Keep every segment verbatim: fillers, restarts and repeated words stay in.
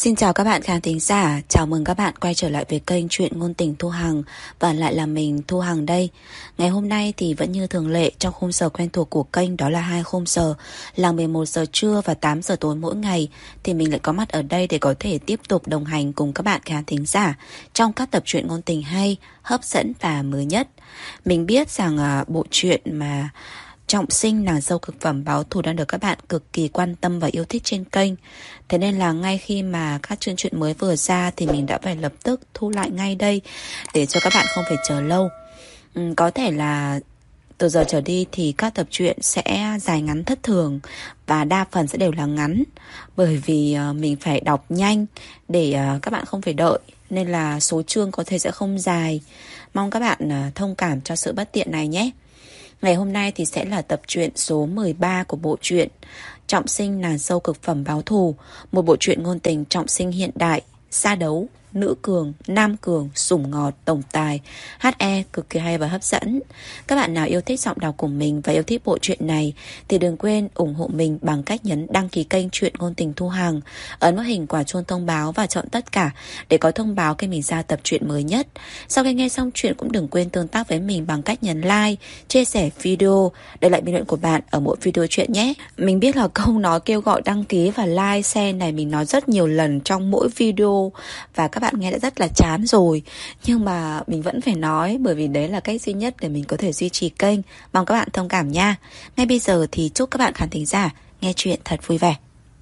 Xin chào các bạn khán thính giả, chào mừng các bạn quay trở lại với kênh Truyện Ngôn Tình Thu Hằng. Và lại là mình Thu Hằng đây. Ngày hôm nay thì vẫn như thường lệ, trong khung giờ quen thuộc của kênh, đó là hai khung giờ là mười một giờ trưa và tám giờ tối mỗi ngày, thì mình lại có mặt ở đây để có thể tiếp tục đồng hành cùng các bạn khán thính giả trong các tập truyện ngôn tình hay, hấp dẫn và mới nhất. Mình biết rằng à, bộ truyện mà Trọng Sinh nàng dâu cực phẩm báo thù đang được các bạn cực kỳ quan tâm và yêu thích trên kênh. Thế nên là ngay khi mà các chương truyện mới vừa ra thì mình đã phải lập tức thu lại ngay đây để cho các bạn không phải chờ lâu. ừ, Có thể là từ giờ trở đi thì các tập truyện sẽ dài ngắn thất thường, và đa phần sẽ đều là ngắn, bởi vì uh, mình phải đọc nhanh để uh, các bạn không phải đợi, nên là số chương có thể sẽ không dài. Mong các bạn uh, thông cảm cho sự bất tiện này nhé. Ngày hôm nay thì sẽ là tập truyện số mười ba của bộ truyện Trọng Sinh nàng dâu cực phẩm báo thù, một bộ truyện ngôn tình trọng sinh hiện đại, xa đấu, nữ cường, nam cường, sủng ngọt, tổng tài, hát e cực kỳ hay và hấp dẫn. Các bạn nào yêu thích giọng đọc của mình và yêu thích bộ truyện này thì đừng quên ủng hộ mình bằng cách nhấn đăng ký kênh Truyện Ngôn Tình Thu Hằng, ấn vào hình quả chuông thông báo và chọn tất cả để có thông báo khi mình ra tập truyện mới nhất. Sau khi nghe xong truyện cũng đừng quên tương tác với mình bằng cách nhấn like, chia sẻ video, để lại bình luận của bạn ở mỗi video truyện nhé. Mình biết là câu nói kêu gọi đăng ký và like, share này mình nói rất nhiều lần trong mỗi video và các bạn nghe đã rất là chán rồi, nhưng mà mình vẫn phải nói, bởi vì đấy là cách duy nhất để mình có thể duy trì kênh. Mong các bạn thông cảm nha. Ngay bây giờ thì chúc các bạn khán thính giả nghe chuyện thật vui vẻ.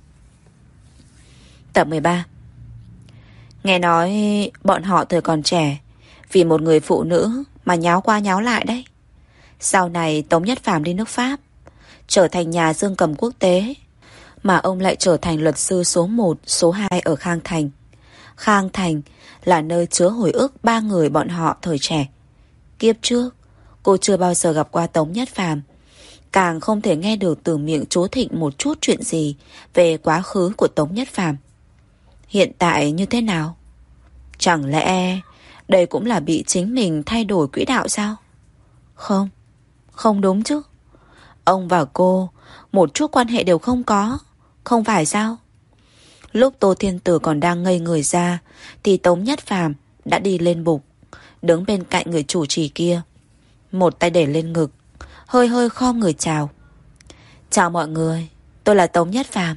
Tập mười ba. Nghe nói bọn họ thời còn trẻ vì một người phụ nữ mà nháo qua nháo lại đấy. Sau này Tống Nhất Phàm đi nước Pháp, trở thành nhà dương cầm quốc tế, mà ông lại trở thành luật sư số một, số hai ở Khang Thành. Khang Thành là nơi chứa hồi ức ba người bọn họ thời trẻ. Kiếp trước, cô chưa bao giờ gặp qua Tống Nhất Phàm, càng không thể nghe được từ miệng chú Thịnh một chút chuyện gì về quá khứ của Tống Nhất Phàm. Hiện tại như thế nào? Chẳng lẽ đây cũng là bị chính mình thay đổi quỹ đạo sao? Không, không đúng chứ. Ông và cô một chút quan hệ đều không có, không phải sao? Lúc Tô Thiên Tử còn đang ngây người ra thì Tống Nhất Phàm đã đi lên bục, đứng bên cạnh người chủ trì kia, một tay để lên ngực, hơi hơi khom người chào. Chào mọi người, tôi là Tống Nhất Phàm.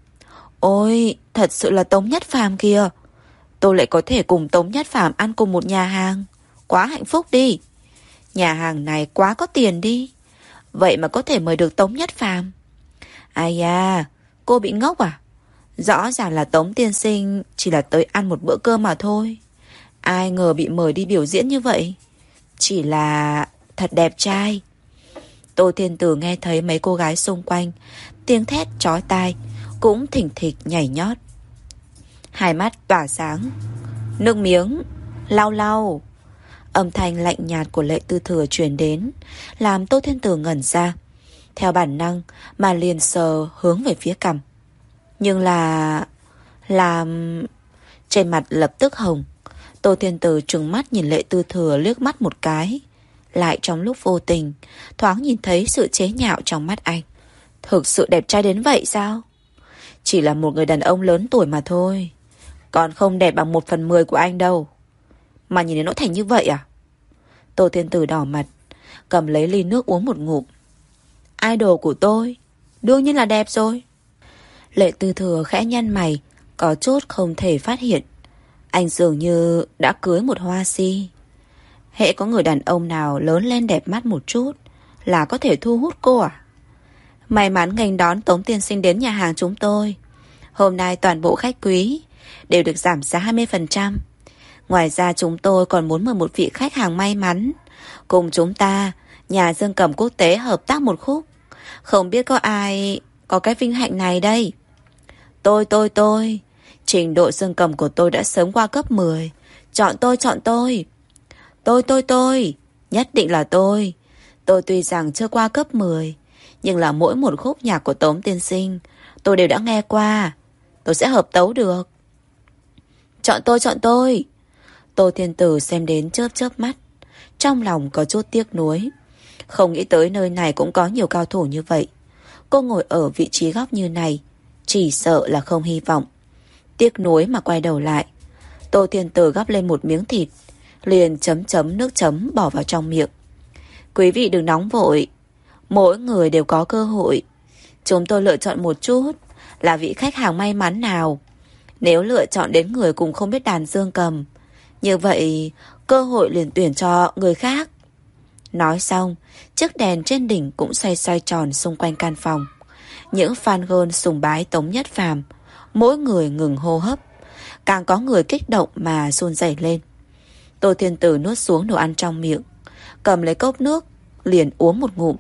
Ôi, thật sự là Tống Nhất Phàm kìa. Tôi lại có thể cùng Tống Nhất Phàm ăn cùng một nhà hàng, quá hạnh phúc đi. Nhà hàng này quá có tiền đi, vậy mà có thể mời được Tống Nhất Phàm. Ai da, cô bị ngốc à? Rõ ràng là Tống tiên sinh chỉ là tới ăn một bữa cơm mà thôi, ai ngờ bị mời đi biểu diễn như vậy. Chỉ là thật đẹp trai. Tô Thiên Tử nghe thấy mấy cô gái xung quanh tiếng thét chói tai, cũng thỉnh thịch nhảy nhót, hai mắt tỏa sáng, nước miếng lau lau. Âm thanh lạnh nhạt của Lệ Tư Thừa truyền đến, làm Tô Thiên Tử ngẩn ra, theo bản năng mà liền sờ hướng về phía cằm. Nhưng là... Làm... Trên mặt lập tức hồng. Tô Thiên Tử trừng mắt nhìn Lệ Tư Thừa liếc mắt một cái, lại trong lúc vô tình thoáng nhìn thấy sự chế nhạo trong mắt anh. Thực sự đẹp trai đến vậy sao? Chỉ là một người đàn ông lớn tuổi mà thôi, còn không đẹp bằng một phần mười của anh đâu, mà nhìn đến nỗi thành như vậy à? Tô Thiên Tử đỏ mặt, cầm lấy ly nước uống một ngụm. Idol của tôi đương nhiên là đẹp rồi. Lệ Tư Thừa khẽ nhăn mày, có chút không thể phát hiện anh dường như đã cưới một hoa si. Hễ có người đàn ông nào lớn lên đẹp mắt một chút là có thể thu hút cô à? May mắn nghênh đón Tống tiên sinh đến nhà hàng chúng tôi. Hôm nay toàn bộ khách quý đều được giảm giá hai mươi phần trăm. Ngoài ra chúng tôi còn muốn mời một vị khách hàng may mắn cùng chúng ta, nhà dương cầm quốc tế, hợp tác một khúc. Không biết có ai có cái vinh hạnh này đây? Tôi, tôi, tôi. Trình độ dương cầm của tôi đã sớm qua cấp mười. Chọn tôi, chọn tôi. Tôi, tôi, tôi. Nhất định là tôi. Tôi tuy rằng chưa qua cấp mười, nhưng là mỗi một khúc nhạc của Tống tiên sinh tôi đều đã nghe qua. Tôi sẽ hợp tấu được. Chọn tôi, chọn tôi. Tô Thiên Tử xem đến chớp chớp mắt, trong lòng có chút tiếc nuối. Không nghĩ tới nơi này cũng có nhiều cao thủ như vậy. Cô ngồi ở vị trí góc như này, chỉ sợ là không hy vọng. Tiếc nuối mà quay đầu lại, Tô Thiên Tử gắp lên một miếng thịt, liền chấm chấm nước chấm bỏ vào trong miệng. Quý vị đừng nóng vội, mỗi người đều có cơ hội. Chúng tôi lựa chọn một chút là vị khách hàng may mắn nào. Nếu lựa chọn đến người cùng không biết đàn dương cầm, như vậy cơ hội liền tuyển cho người khác. Nói xong, chiếc đèn trên đỉnh cũng xoay xoay tròn xung quanh căn phòng. Những fan girl sùng bái Tống Nhất Phàm, mỗi người ngừng hô hấp, càng có người kích động mà run rẩy lên. Tô Thiên Tử nuốt xuống đồ ăn trong miệng, cầm lấy cốc nước, liền uống một ngụm.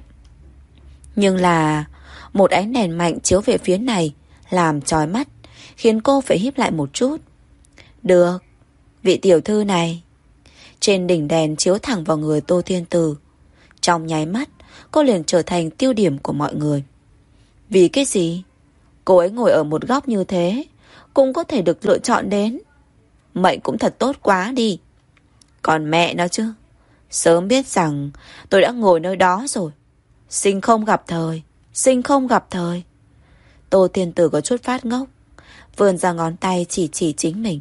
Nhưng là một ánh đèn mạnh chiếu về phía này, làm chói mắt, khiến cô phải híp lại một chút. Được, vị tiểu thư này. Trên đỉnh đèn chiếu thẳng vào người Tô Thiên Tử. Trong nháy mắt, cô liền trở thành tiêu điểm của mọi người. Vì cái gì? Cô ấy ngồi ở một góc như thế, cũng có thể được lựa chọn đến. Mệnh cũng thật tốt quá đi. Còn mẹ nó chứ, sớm biết rằng tôi đã ngồi nơi đó rồi. Sinh không gặp thời, sinh không gặp thời. Tô Thiên Tử có chút phát ngốc, vươn ra ngón tay chỉ chỉ chính mình.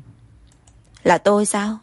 Là tôi sao?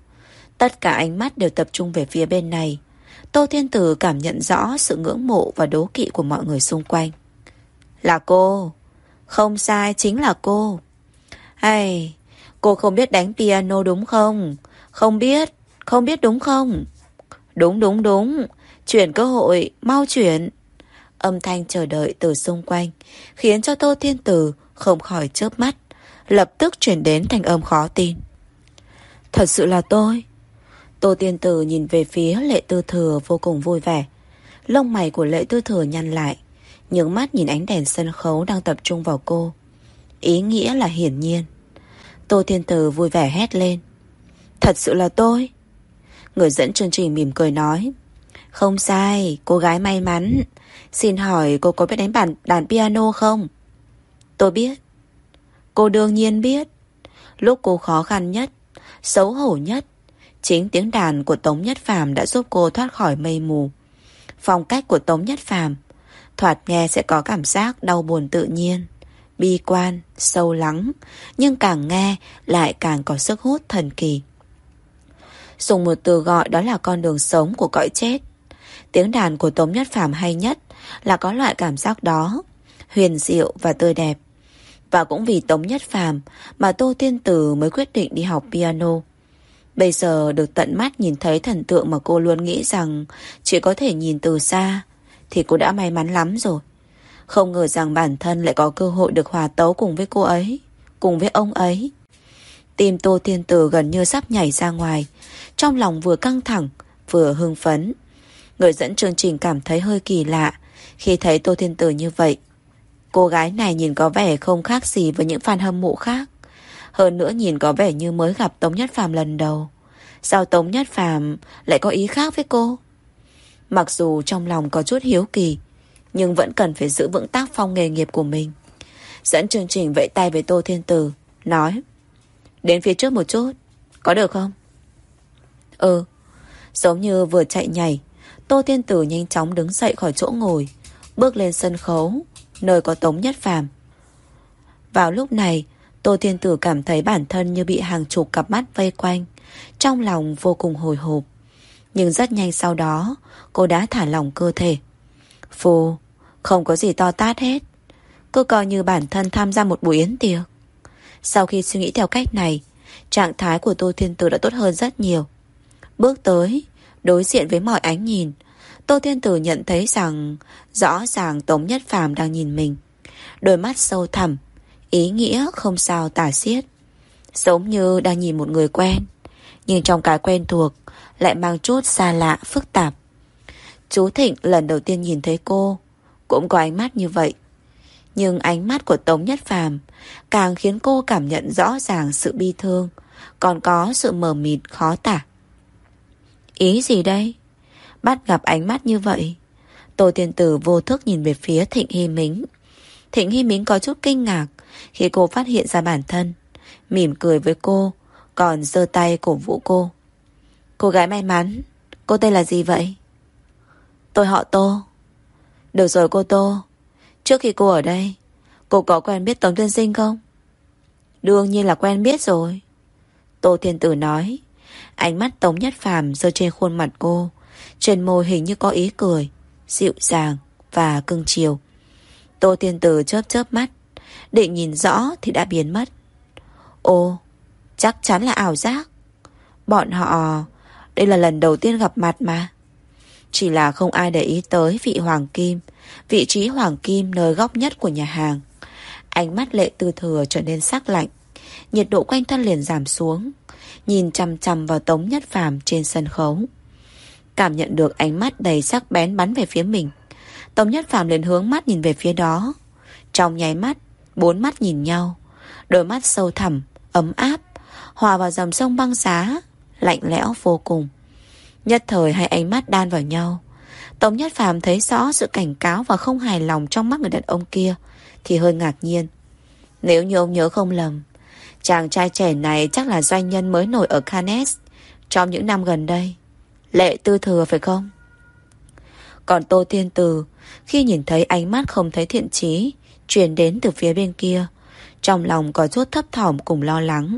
Tất cả ánh mắt đều tập trung về phía bên này. Tô Thiên Tử cảm nhận rõ sự ngưỡng mộ và đố kỵ của mọi người xung quanh. Là cô. Không sai, chính là cô. Hay, cô không biết đánh piano đúng không? Không biết, không biết đúng không? Đúng đúng đúng, chuyển cơ hội, mau chuyển. Âm thanh chờ đợi từ xung quanh khiến cho Tô Thiên Tử không khỏi chớp mắt, lập tức chuyển đến thành âm khó tin. Thật sự là tôi. Tô Thiên Tử nhìn về phía Lệ Tư Thừa vô cùng vui vẻ. Lông mày của Lệ Tư Thừa nhăn lại, nhướng mắt nhìn ánh đèn sân khấu đang tập trung vào cô. Ý nghĩa là hiển nhiên. Tô Thiên Tử vui vẻ hét lên. Thật sự là tôi. Người dẫn chương trình mỉm cười nói. Không sai, cô gái may mắn. Xin hỏi cô có biết đánh bản đàn piano không? Tôi biết. Cô đương nhiên biết. Lúc cô khó khăn nhất, xấu hổ nhất, chính tiếng đàn của Tống Nhất Phàm đã giúp cô thoát khỏi mây mù. Phong cách của Tống Nhất Phàm thoạt nghe sẽ có cảm giác đau buồn tự nhiên, bi quan, sâu lắng, nhưng càng nghe lại càng có sức hút thần kỳ. Dùng một từ gọi đó là con đường sống của cõi chết. Tiếng đàn của Tống Nhất Phàm hay nhất là có loại cảm giác đó, huyền diệu và tươi đẹp. Và cũng vì Tống Nhất Phàm mà Tô Thiên Tử mới quyết định đi học piano. Bây giờ được tận mắt nhìn thấy thần tượng mà cô luôn nghĩ rằng chỉ có thể nhìn từ xa, thì cô đã may mắn lắm rồi. Không ngờ rằng bản thân lại có cơ hội được hòa tấu cùng với cô ấy, cùng với ông ấy. Tim Tô Thiên Tử gần như sắp nhảy ra ngoài, trong lòng vừa căng thẳng vừa hưng phấn. Người dẫn chương trình cảm thấy hơi kỳ lạ khi thấy Tô Thiên Tử như vậy. Cô gái này nhìn có vẻ không khác gì với những fan hâm mộ khác. Hơn nữa nhìn có vẻ như mới gặp Tống Nhất Phàm lần đầu. Sao Tống Nhất Phàm lại có ý khác với cô? Mặc dù trong lòng có chút hiếu kỳ, nhưng vẫn cần phải giữ vững tác phong nghề nghiệp của mình. Dẫn chương trình vẫy tay với Tô Thiên Tử, nói: Đến phía trước một chút, có được không? Ừ. Giống như vừa chạy nhảy, Tô Thiên Tử nhanh chóng đứng dậy khỏi chỗ ngồi, bước lên sân khấu, nơi có Tống Nhất Phàm. Vào lúc này, Tô Thiên Tử cảm thấy bản thân như bị hàng chục cặp mắt vây quanh, trong lòng vô cùng hồi hộp. Nhưng rất nhanh sau đó, cô đã thả lỏng cơ thể. Phù, không có gì to tát hết. Cứ coi như bản thân tham gia một buổi yến tiệc. Sau khi suy nghĩ theo cách này, trạng thái của Tô Thiên Tử đã tốt hơn rất nhiều. Bước tới, đối diện với mọi ánh nhìn, Tô Thiên Tử nhận thấy rằng rõ ràng Tống Nhất Phàm đang nhìn mình. Đôi mắt sâu thẳm, ý nghĩa không sao tả xiết. Giống như đang nhìn một người quen, nhưng trong cái quen thuộc lại mang chút xa lạ, phức tạp. Chú Thịnh lần đầu tiên nhìn thấy cô cũng có ánh mắt như vậy. Nhưng ánh mắt của Tống Nhất Phàm càng khiến cô cảm nhận rõ ràng sự bi thương, còn có sự mờ mịt khó tả. Ý gì đây? Bắt gặp ánh mắt như vậy, Tô Thiên Tử vô thức nhìn về phía Thịnh Hy Mính. Thịnh Hy Mính có chút kinh ngạc khi cô phát hiện ra bản thân, mỉm cười với cô, còn giơ tay cổ vũ cô. Cô gái may mắn, cô tên là gì vậy? Tôi họ Tô. Được rồi cô Tô, trước khi cô ở đây, cô có quen biết Tống Tiên Sinh không? Đương nhiên là quen biết rồi. Tô Thiên Tử nói. Ánh mắt Tống Nhất Phàm rơi trên khuôn mặt cô. Trên môi hình như có ý cười, dịu dàng và cưng chiều. Tô Thiên Tử chớp chớp mắt, định nhìn rõ thì đã biến mất. Ồ, chắc chắn là ảo giác. Bọn họ, đây là lần đầu tiên gặp mặt mà. Chỉ là không ai để ý tới vị hoàng kim, vị trí hoàng kim nơi góc nhất của nhà hàng. Ánh mắt Lệ Tư Thừa trở nên sắc lạnh, nhiệt độ quanh thân liền giảm xuống, nhìn chằm chằm vào Tống Nhất Phàm trên sân khấu. Cảm nhận được ánh mắt đầy sắc bén bắn về phía mình, Tống Nhất Phàm liền hướng mắt nhìn về phía đó. Trong nháy mắt, bốn mắt nhìn nhau, đôi mắt sâu thẳm, ấm áp, hòa vào dòng sông băng giá, lạnh lẽo vô cùng. Nhất thời hai ánh mắt đan vào nhau. Tống Nhất Phàm thấy rõ sự cảnh cáo và không hài lòng trong mắt người đàn ông kia, thì hơi ngạc nhiên. Nếu như ông nhớ không lầm, chàng trai trẻ này chắc là doanh nhân mới nổi ở Cannes trong những năm gần đây. Lệ Tư Thừa phải không? Còn Tô Thiên Từ, khi nhìn thấy ánh mắt không thấy thiện chí truyền đến từ phía bên kia, trong lòng có chút thấp thỏm cùng lo lắng.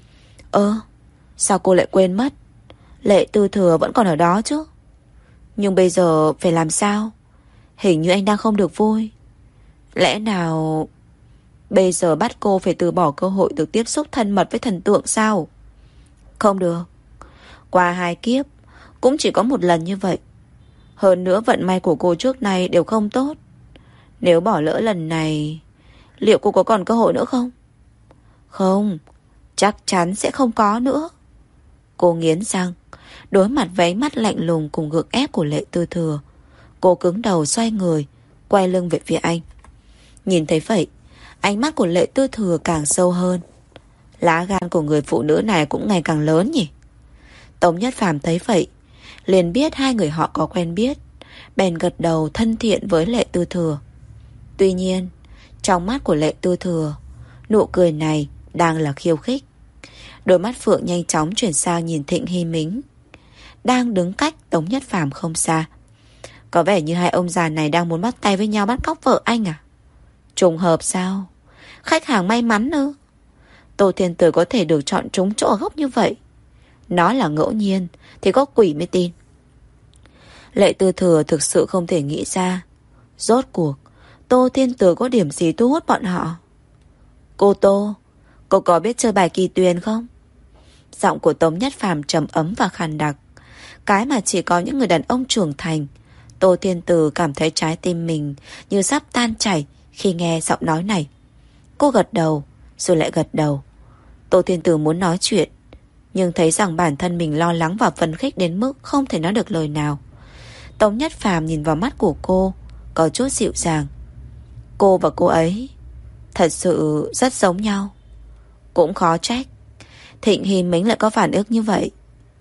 Ơ, sao cô lại quên mất? Lệ Tư Thừa vẫn còn ở đó chứ. Nhưng bây giờ phải làm sao? Hình như anh đang không được vui. Lẽ nào bây giờ bắt cô phải từ bỏ cơ hội được tiếp xúc thân mật với thần tượng sao? Không được. Qua hai kiếp cũng chỉ có một lần như vậy. Hơn nữa vận may của cô trước nay đều không tốt. Nếu bỏ lỡ lần này, liệu cô có còn cơ hội nữa không? Không, chắc chắn sẽ không có nữa. Cô nghiến răng, đối mặt với ánh mắt lạnh lùng cùng gượng ép của Lệ Tư Thừa. Cô cứng đầu xoay người, quay lưng về phía anh. Nhìn thấy vậy, ánh mắt của Lệ Tư Thừa càng sâu hơn. Lá gan của người phụ nữ này cũng ngày càng lớn nhỉ. Tống Nhất Phàm thấy vậy, liền biết hai người họ có quen biết, bèn gật đầu thân thiện với Lệ Tư Thừa. Tuy nhiên, trong mắt của Lệ Tư Thừa, nụ cười này đang là khiêu khích. Đôi mắt phượng nhanh chóng chuyển sang nhìn Thịnh Hy Mính, đang đứng cách Tống Nhất Phàm không xa. Có vẻ như hai ông già này đang muốn bắt tay với nhau bắt cóc vợ anh à? Trùng hợp sao? Khách hàng may mắn ư? Tô Thiên Tử có thể được chọn trúng chỗ ở gốc như vậy. Nó là ngẫu nhiên thì có quỷ mới tin. Lệ Tư Thừa thực sự không thể nghĩ ra, rốt cuộc Tô Thiên Tử có điểm gì thu hút bọn họ. Cô Tô, cô có biết chơi bài kỳ tuyền không? Giọng của Tống Nhất Phàm trầm ấm và khàn đặc, cái mà chỉ có những người đàn ông trưởng thành. Tô Thiên Tử cảm thấy trái tim mình như sắp tan chảy khi nghe giọng nói này. Cô gật đầu, rồi lại gật đầu. Tô Thiên Tử muốn nói chuyện, nhưng thấy rằng bản thân mình lo lắng và phấn khích đến mức không thể nói được lời nào. Tống Nhất Phàm nhìn vào mắt của cô, có chút dịu dàng. Cô và cô ấy thật sự rất giống nhau. Cũng khó trách Thịnh Hy Mính lại có phản ứng như vậy.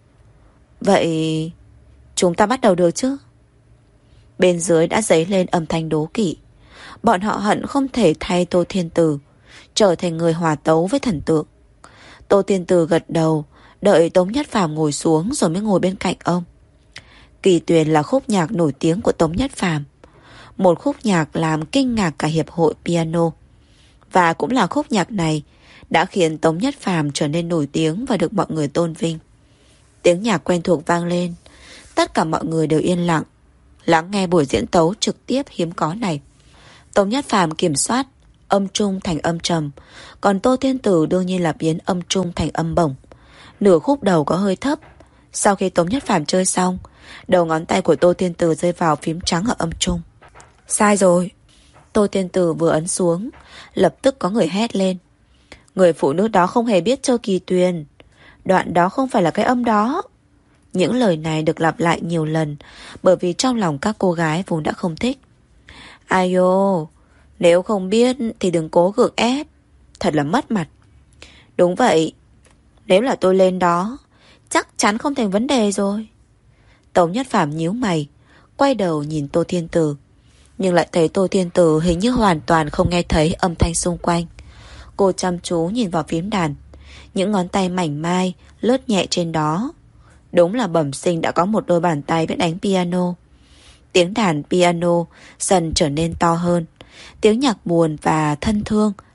Vậy chúng ta bắt đầu được chứ? Bên dưới đã dấy lên âm thanh đố kỵ. Bọn họ hận không thể thay Tô Thiên Tử trở thành người hòa tấu với thần tượng. Tô Thiên Tử gật đầu, đợi Tống Nhất Phàm ngồi xuống rồi mới ngồi bên cạnh ông. Kỳ Tuyền là khúc nhạc nổi tiếng của Tống Nhất Phàm, một khúc nhạc làm kinh ngạc cả hiệp hội piano. Và cũng là khúc nhạc này đã khiến Tống Nhất Phàm trở nên nổi tiếng và được mọi người tôn vinh. Tiếng nhạc quen thuộc vang lên, tất cả mọi người đều yên lặng, lắng nghe buổi diễn tấu trực tiếp hiếm có này. Tống Nhất Phàm kiểm soát âm trung thành âm trầm, còn Tô Thiên Tử đương nhiên là biến âm trung thành âm bổng. Nửa khúc đầu có hơi thấp. Sau khi Tống Nhất Phàm chơi xong, đầu ngón tay của Tô Thiên Tử rơi vào phím trắng ở âm trung. Sai rồi. Tô Thiên Tử vừa ấn xuống, lập tức có người hét lên. Người phụ nữ đó không hề biết chơi kỳ tuyền. Đoạn đó không phải là cái âm đó. Những lời này được lặp lại nhiều lần, bởi vì trong lòng các cô gái vốn đã không thích. Ai ô, nếu không biết thì đừng cố gượng ép, thật là mất mặt. Đúng vậy, nếu là tôi lên đó, chắc chắn không thành vấn đề rồi. Tống Nhất Phàm nhíu mày, quay đầu nhìn Tô Thiên Tử, nhưng lại thấy Tô Thiên Tử hình như hoàn toàn không nghe thấy âm thanh xung quanh. Cô chăm chú nhìn vào phím đàn, những ngón tay mảnh mai lướt nhẹ trên đó. Đúng là bẩm sinh đã có một đôi bàn tay biết đánh piano. Tiếng đàn piano dần trở nên to hơn, tiếng nhạc buồn và thân thương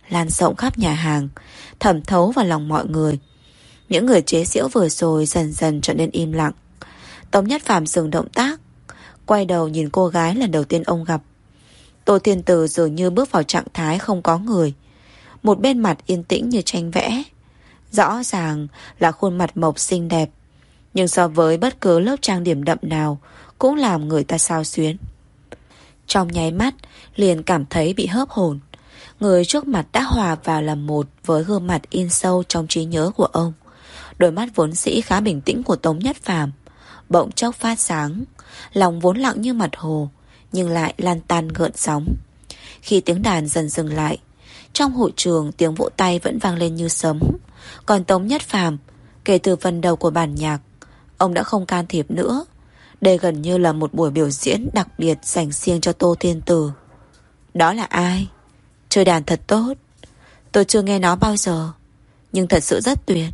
lan rộng khắp nhà hàng, thẩm thấu vào lòng mọi người. Những người chế giễu vừa rồi dần dần trở nên im lặng. Tống Nhất Phàm dừng động tác, quay đầu nhìn cô gái lần đầu tiên ông gặp. Tô Thiên Từ dường như bước vào trạng thái không có người, một bên mặt yên tĩnh như tranh vẽ. Rõ ràng là khuôn mặt mộc xinh đẹp, nhưng so với bất cứ lớp trang điểm đậm nào cũng làm người ta xao xuyến. Trong nháy mắt liền cảm thấy bị hớp hồn. Người trước mặt đã hòa vào làm một với gương mặt in sâu trong trí nhớ của ông. Đôi mắt vốn dĩ khá bình tĩnh của Tống Nhất Phàm bỗng chốc phát sáng, lòng vốn lặng như mặt hồ nhưng lại lan tan gợn sóng. Khi tiếng đàn dần dừng lại, trong hội trường tiếng vỗ tay vẫn vang lên như sấm. Còn Tống Nhất Phàm, kể từ phần đầu của bản nhạc, ông đã không can thiệp nữa. Đây gần như là một buổi biểu diễn đặc biệt dành riêng cho Tô Thiên Từ. Đó là ai? Chơi đàn thật tốt. Tôi chưa nghe nó bao giờ, nhưng thật sự rất tuyệt.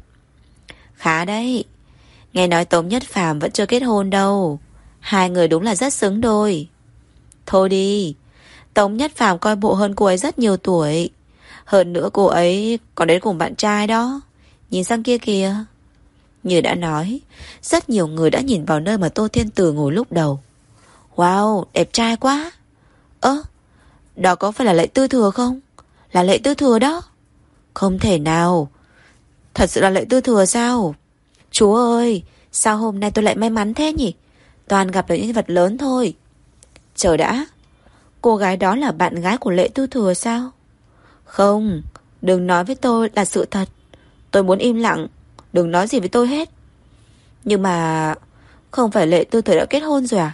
Khá đấy. Nghe nói Tống Nhất Phàm vẫn chưa kết hôn đâu. Hai người đúng là rất xứng đôi. Thôi đi, Tống Nhất Phàm coi bộ hơn cô ấy rất nhiều tuổi. Hơn nữa cô ấy còn đến cùng bạn trai đó. Nhìn sang kia kìa. Như đã nói, rất nhiều người đã nhìn vào nơi mà Tô Thiên Từ ngồi lúc đầu. Wow, đẹp trai quá. Ơ, đó có phải là Lệ Tư Thừa không? Là Lệ Tư Thừa đó. Không thể nào. Thật sự là Lệ Tư Thừa sao? Chú ơi, sao hôm nay tôi lại may mắn thế nhỉ? Toàn gặp được những nhân vật lớn thôi. Chờ đã, cô gái đó là bạn gái của Lệ Tư Thừa sao? Không, đừng nói với tôi là sự thật. Tôi muốn im lặng, đừng nói gì với tôi hết. Nhưng mà không phải Lệ Tư Thừa đã kết hôn rồi à?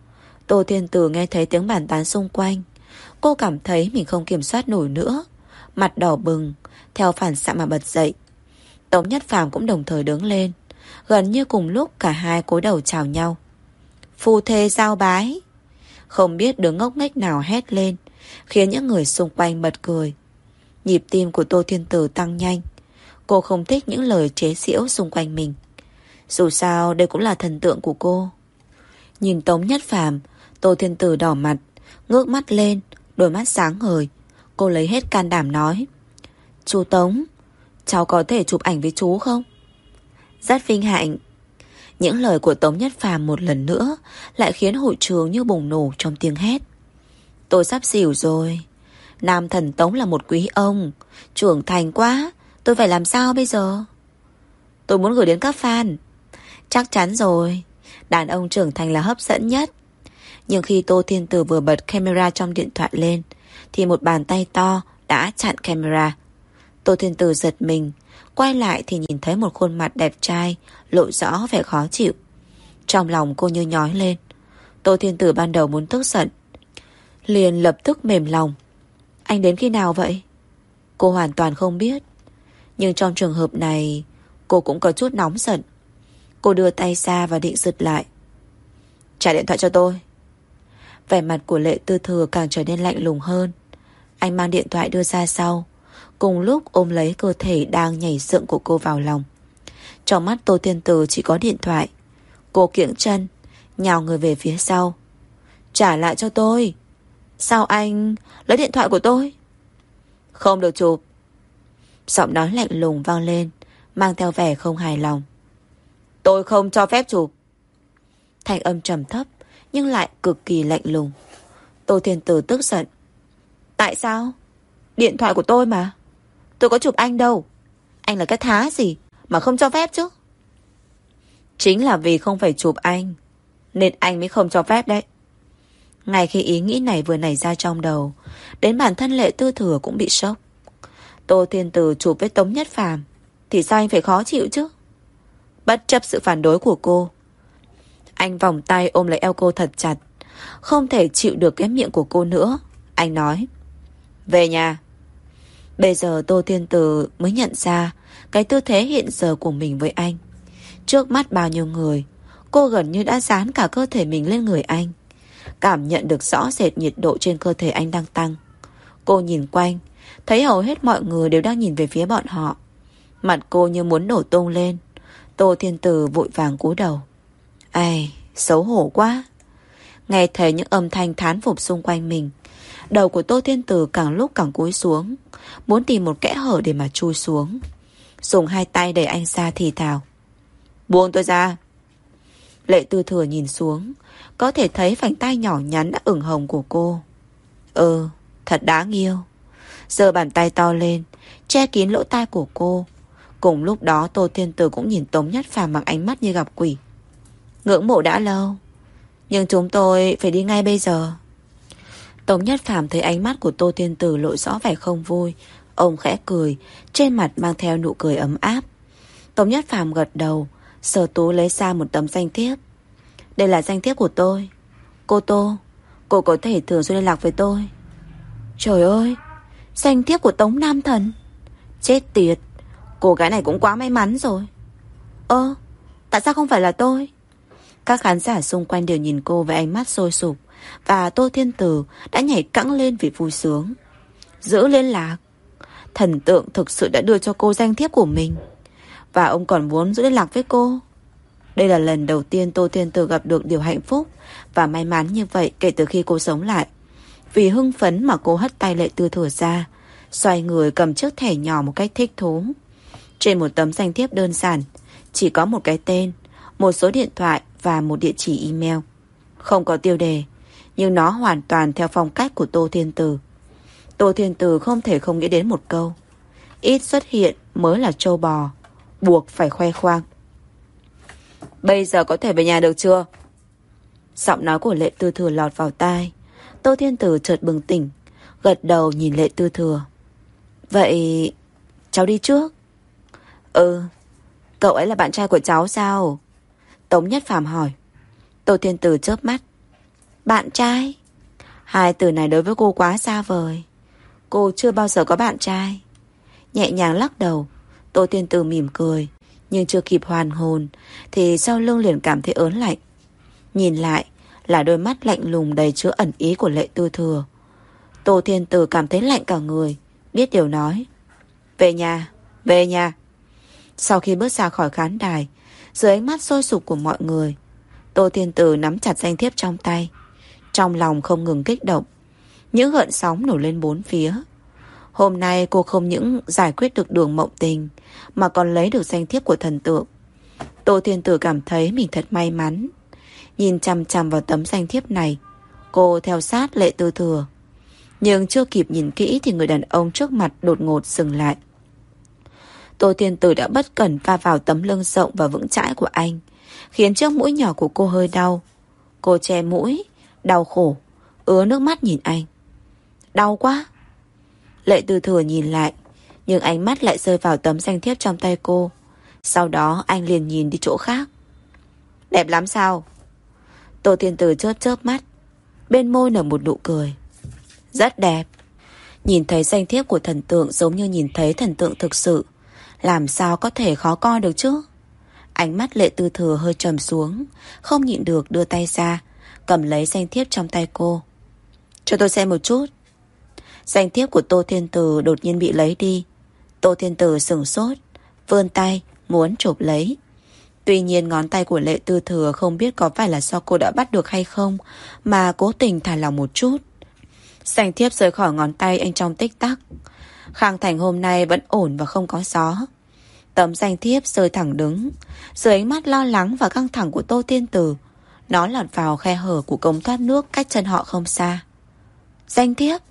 Tô Thiên Từ nghe thấy tiếng bàn tán xung quanh. Cô cảm thấy mình không kiểm soát nổi nữa, mặt đỏ bừng, theo phản xạ mà bật dậy. Tống Nhất Phàm cũng đồng thời đứng lên. Gần như cùng lúc cả hai cúi đầu chào nhau. Phu thê giao bái. Không biết đứa ngốc nghếch nào hét lên, khiến những người xung quanh bật cười. Nhịp tim của Tô Thiên Từ tăng nhanh. Cô không thích những lời chế giễu xung quanh mình. Dù sao đây cũng là thần tượng của cô. Nhìn Tống Nhất Phàm, Tô Thiên Từ đỏ mặt, ngước mắt lên, đôi mắt sáng ngời. Cô lấy hết can đảm nói: Chú Tống, cháu có thể chụp ảnh với chú không? Rất vinh hạnh. Những lời của Tống Nhất Phàm một lần nữa lại khiến hội trường như bùng nổ trong tiếng hét. Tôi sắp xỉu rồi. Nam thần Tống là một quý ông, trưởng thành quá. Tôi phải làm sao bây giờ? Tôi muốn gửi đến các fan. Chắc chắn rồi, đàn ông trưởng thành là hấp dẫn nhất. Nhưng khi Tô Thiên Từ vừa bật camera trong điện thoại lên, thì một bàn tay to đã chặn camera. Tô Thiên Từ giật mình, quay lại thì nhìn thấy một khuôn mặt đẹp trai lộ rõ vẻ khó chịu. Trong lòng cô như nhói lên. Tô Thiên Từ ban đầu muốn tức giận, liền lập tức mềm lòng. Anh đến khi nào vậy? Cô hoàn toàn không biết. Nhưng trong trường hợp này, cô cũng có chút nóng giận. Cô đưa tay ra và định giật lại. Trả điện thoại cho tôi. Vẻ mặt của Lệ Tư Thừa càng trở nên lạnh lùng hơn. Anh mang điện thoại đưa ra sau, cùng lúc ôm lấy cơ thể đang nhảy dựng của cô vào lòng. Trong mắt Tô Thiên Từ chỉ có điện thoại. Cô kiễng chân, nhào người về phía sau. Trả lại cho tôi. Sao anh lấy điện thoại của tôi? Không được chụp. Giọng nói lạnh lùng vang lên, mang theo vẻ không hài lòng. Tôi không cho phép chụp. Thanh âm trầm thấp nhưng lại cực kỳ lạnh lùng. Tô Thiên Từ tức giận. Tại sao? Điện thoại của tôi mà. Tôi có chụp anh đâu. Anh là cái thá gì mà không cho phép chứ? Chính là vì không phải chụp anh nên anh mới không cho phép đấy. Ngay khi ý nghĩ này vừa nảy ra trong đầu, đến bản thân Lệ Tư Thừa cũng bị sốc. Tô Thiên Từ chụp với Tống Nhất Phàm thì sao anh phải khó chịu chứ? Bất chấp sự phản đối của cô, anh vòng tay ôm lấy eo cô thật chặt. Không thể chịu được cái miệng của cô nữa. Anh nói: Về nhà. Bây giờ Tô Thiên Từ mới nhận ra cái tư thế hiện giờ của mình với anh. Trước mắt bao nhiêu người, cô gần như đã dán cả cơ thể mình lên người anh, cảm nhận được rõ rệt nhiệt độ trên cơ thể anh đang tăng. Cô nhìn quanh, thấy hầu hết mọi người đều đang nhìn về phía bọn họ. Mặt cô như muốn nổ tung lên. Tô Thiên Từ vội vàng cúi đầu. Ai, xấu hổ quá. Nghe thấy những âm thanh thán phục xung quanh mình, Đầu của Tô Thiên Từ càng lúc càng cúi xuống, muốn tìm một kẽ hở để mà chui xuống. Dùng hai tay đẩy anh ra thì thào: "Buông tôi ra." Lệ Tư Thừa nhìn xuống, có thể thấy vành tay nhỏ nhắn đã ửng hồng của cô. Ừ, thật đáng yêu. Giơ bàn tay to lên, che kín lỗ tai của cô. Cùng lúc đó Tô Thiên Từ cũng nhìn Tống Nhất Phàm bằng ánh mắt như gặp quỷ. Ngưỡng mộ đã lâu, nhưng chúng tôi phải đi ngay bây giờ. Tống Nhất Phàm thấy ánh mắt của Tô Thiên Từ lộ rõ vẻ không vui. Ông khẽ cười, trên mặt mang theo nụ cười ấm áp. Tống Nhất Phàm gật đầu, sờ túi lấy ra một tấm danh thiếp. Đây là danh thiếp của tôi. Cô Tô, cô có thể thường xuyên liên lạc với tôi. Trời ơi, danh thiếp của Tống Nam Thần. Chết tiệt, cô gái này cũng quá may mắn rồi. Ơ, tại sao không phải là tôi? Các khán giả xung quanh đều nhìn cô với ánh mắt sôi sục. Và Tô Thiên Từ đã nhảy cẫng lên vì vui sướng. Giữ liên lạc. Thần tượng thực sự đã đưa cho cô danh thiếp của mình, và ông còn muốn giữ liên lạc với cô. Đây là lần đầu tiên Tô Thiên Từ gặp được điều hạnh phúc và may mắn như vậy kể từ khi cô sống lại. Vì hưng phấn mà cô hất tay Lệ Tư Thừa ra, xoay người cầm chiếc thẻ nhỏ một cách thích thú. Trên một tấm danh thiếp đơn giản, chỉ có một cái tên, một số điện thoại và một địa chỉ email. Không có tiêu đề, nhưng nó hoàn toàn theo phong cách của Tô Thiên Từ. Tô Thiên Từ không thể không nghĩ đến một câu: ít xuất hiện mới là trâu bò, buộc phải khoe khoang. Bây giờ có thể về nhà được chưa? Giọng nói của Lệ Tư Thừa lọt vào tai. Tô Thiên Từ chợt bừng tỉnh, gật đầu nhìn Lệ Tư Thừa. Vậy cháu đi trước. Ừ, cậu ấy là bạn trai của cháu sao? Tống Nhất Phàm hỏi. Tô Thiên Từ chớp mắt. Bạn trai? Hai từ này đối với cô quá xa vời. Cô chưa bao giờ có bạn trai. Nhẹ nhàng lắc đầu, Tô Thiên Từ mỉm cười. Nhưng chưa kịp hoàn hồn thì sau lưng liền cảm thấy ớn lạnh. Nhìn lại là đôi mắt lạnh lùng đầy chứa ẩn ý của Lệ Tư Thừa. Tô Thiên Từ cảm thấy lạnh cả người, biết điều nói: Về nhà, về nhà. Sau khi bước ra khỏi khán đài, dưới ánh mắt sôi sục của mọi người, Tô Thiên Từ nắm chặt danh thiếp trong tay. Trong lòng không ngừng kích động. Những gợn sóng nổi lên bốn phía. Hôm nay cô không những giải quyết được Đường Mộng Tình, mà còn lấy được danh thiếp của thần tượng. Tô Thiên Từ cảm thấy mình thật may mắn. Nhìn chằm chằm vào tấm danh thiếp này, cô theo sát Lệ Tư Thừa. Nhưng chưa kịp nhìn kỹ thì người đàn ông trước mặt đột ngột dừng lại. Tô Thiên Từ đã bất cẩn va vào tấm lưng rộng và vững chãi của anh, khiến chiếc mũi nhỏ của cô hơi đau. Cô che mũi, đau khổ, ứa nước mắt nhìn anh. Đau quá. Lệ Tư Thừa nhìn lại, nhưng ánh mắt lại rơi vào tấm danh thiếp trong tay cô. Sau đó anh liền nhìn đi chỗ khác. Đẹp lắm sao? Tô Thiên Từ chớp chớp mắt, bên môi nở một nụ cười. Rất đẹp. Nhìn thấy danh thiếp của thần tượng giống như nhìn thấy thần tượng thực sự, làm sao có thể khó coi được chứ? Ánh mắt Lệ Tư Thừa hơi trầm xuống, không nhịn được đưa tay ra, cầm lấy danh thiếp trong tay cô. Cho tôi xem một chút. Danh thiếp của Tô Thiên Từ đột nhiên bị lấy đi. Tô Thiên Từ sửng sốt, vươn tay muốn chụp lấy. Tuy nhiên ngón tay của Lệ Tư Thừa không biết có phải là do cô đã bắt được hay không, mà cố tình thả lỏng một chút. Danh thiếp rời khỏi ngón tay anh trong tích tắc. Khang Thành hôm nay vẫn ổn và không có gió. Tấm danh thiếp rơi thẳng đứng. Dưới ánh mắt lo lắng và căng thẳng của Tô Thiên Từ, nó lọt vào khe hở của cống thoát nước cách chân họ không xa. Danh thiếp.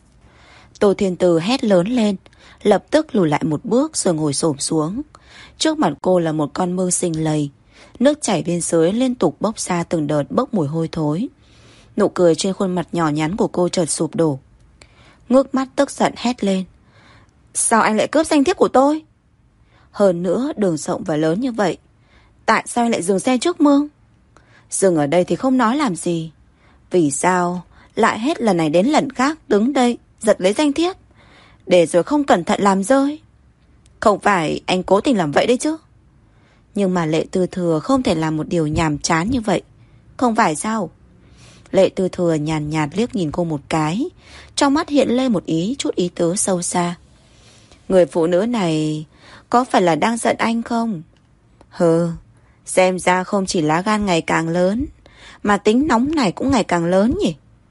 Tô Thiên Từ hét lớn lên, lập tức lùi lại một bước rồi ngồi xổm xuống. Trước mặt cô là một con mương xình lầy. Nước chảy bên dưới liên tục bốc ra từng đợt bốc mùi hôi thối. Nụ cười trên khuôn mặt nhỏ nhắn của cô chợt sụp đổ. Ngước mắt tức giận hét lên. Sao anh lại cướp danh thiếp của tôi? Hơn nữa đường rộng và lớn như vậy, tại sao anh lại dừng xe trước mương? Dừng ở đây thì không nói làm gì, vì sao lại hết lần này đến lần khác đứng đây giật lấy danh thiếp, để rồi không cẩn thận làm rơi? Không phải anh cố tình làm vậy đấy chứ? Nhưng mà Lệ Tư Thừa không thể làm một điều nhàm chán như vậy, không phải sao? Lệ Tư Thừa nhàn nhạt liếc nhìn cô một cái, trong mắt hiện lên một ý chút ý tứ sâu xa. Người phụ nữ này có phải là đang giận anh không? Hừ, xem ra không chỉ lá gan ngày càng lớn, mà tính nóng này cũng ngày càng lớn nhỉ?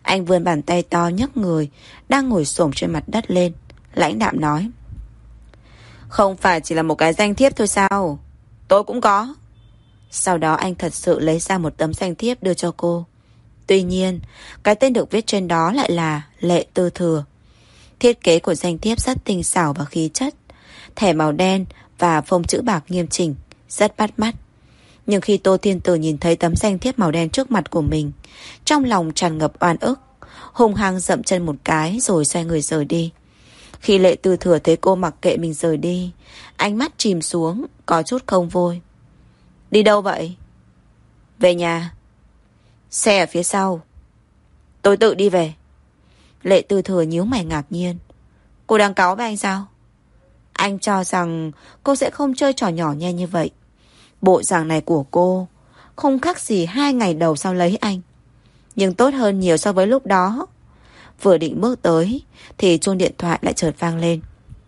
Anh vươn bàn tay to nhấc người đang ngồi xổm trên mặt đất lên, lãnh đạm nói. Không phải chỉ là một cái danh thiếp thôi sao? Tôi cũng có. Sau đó anh thật sự lấy ra một tấm danh thiếp đưa cho cô. Tuy nhiên, cái tên được viết trên đó lại là Lệ Tư Thừa. Thiết kế của danh thiếp rất tinh xảo và khí chất. Thẻ màu đen và phông chữ bạc nghiêm chỉnh, rất bắt mắt. Nhưng khi Tô Thiên Tử nhìn thấy tấm danh thiếp màu đen trước mặt của mình, trong lòng tràn ngập oan ức, hung hăng dậm chân một cái rồi xoay người rời đi. Khi Lệ Tư Thừa thấy cô mặc kệ mình rời đi, ánh mắt chìm xuống, có chút không vui. Đi đâu vậy? Về nhà. Xe ở phía sau. Tôi tự đi về. Lệ Tư Thừa nhíu mày ngạc nhiên. Cô đang cáu với anh sao? Anh cho rằng cô sẽ không chơi trò nhỏ nhen như vậy. Bộ dạng này của cô không khác gì hai ngày đầu sau lấy anh, nhưng tốt hơn nhiều so với lúc đó. Vừa định bước tới thì chuông điện thoại lại chợt vang lên.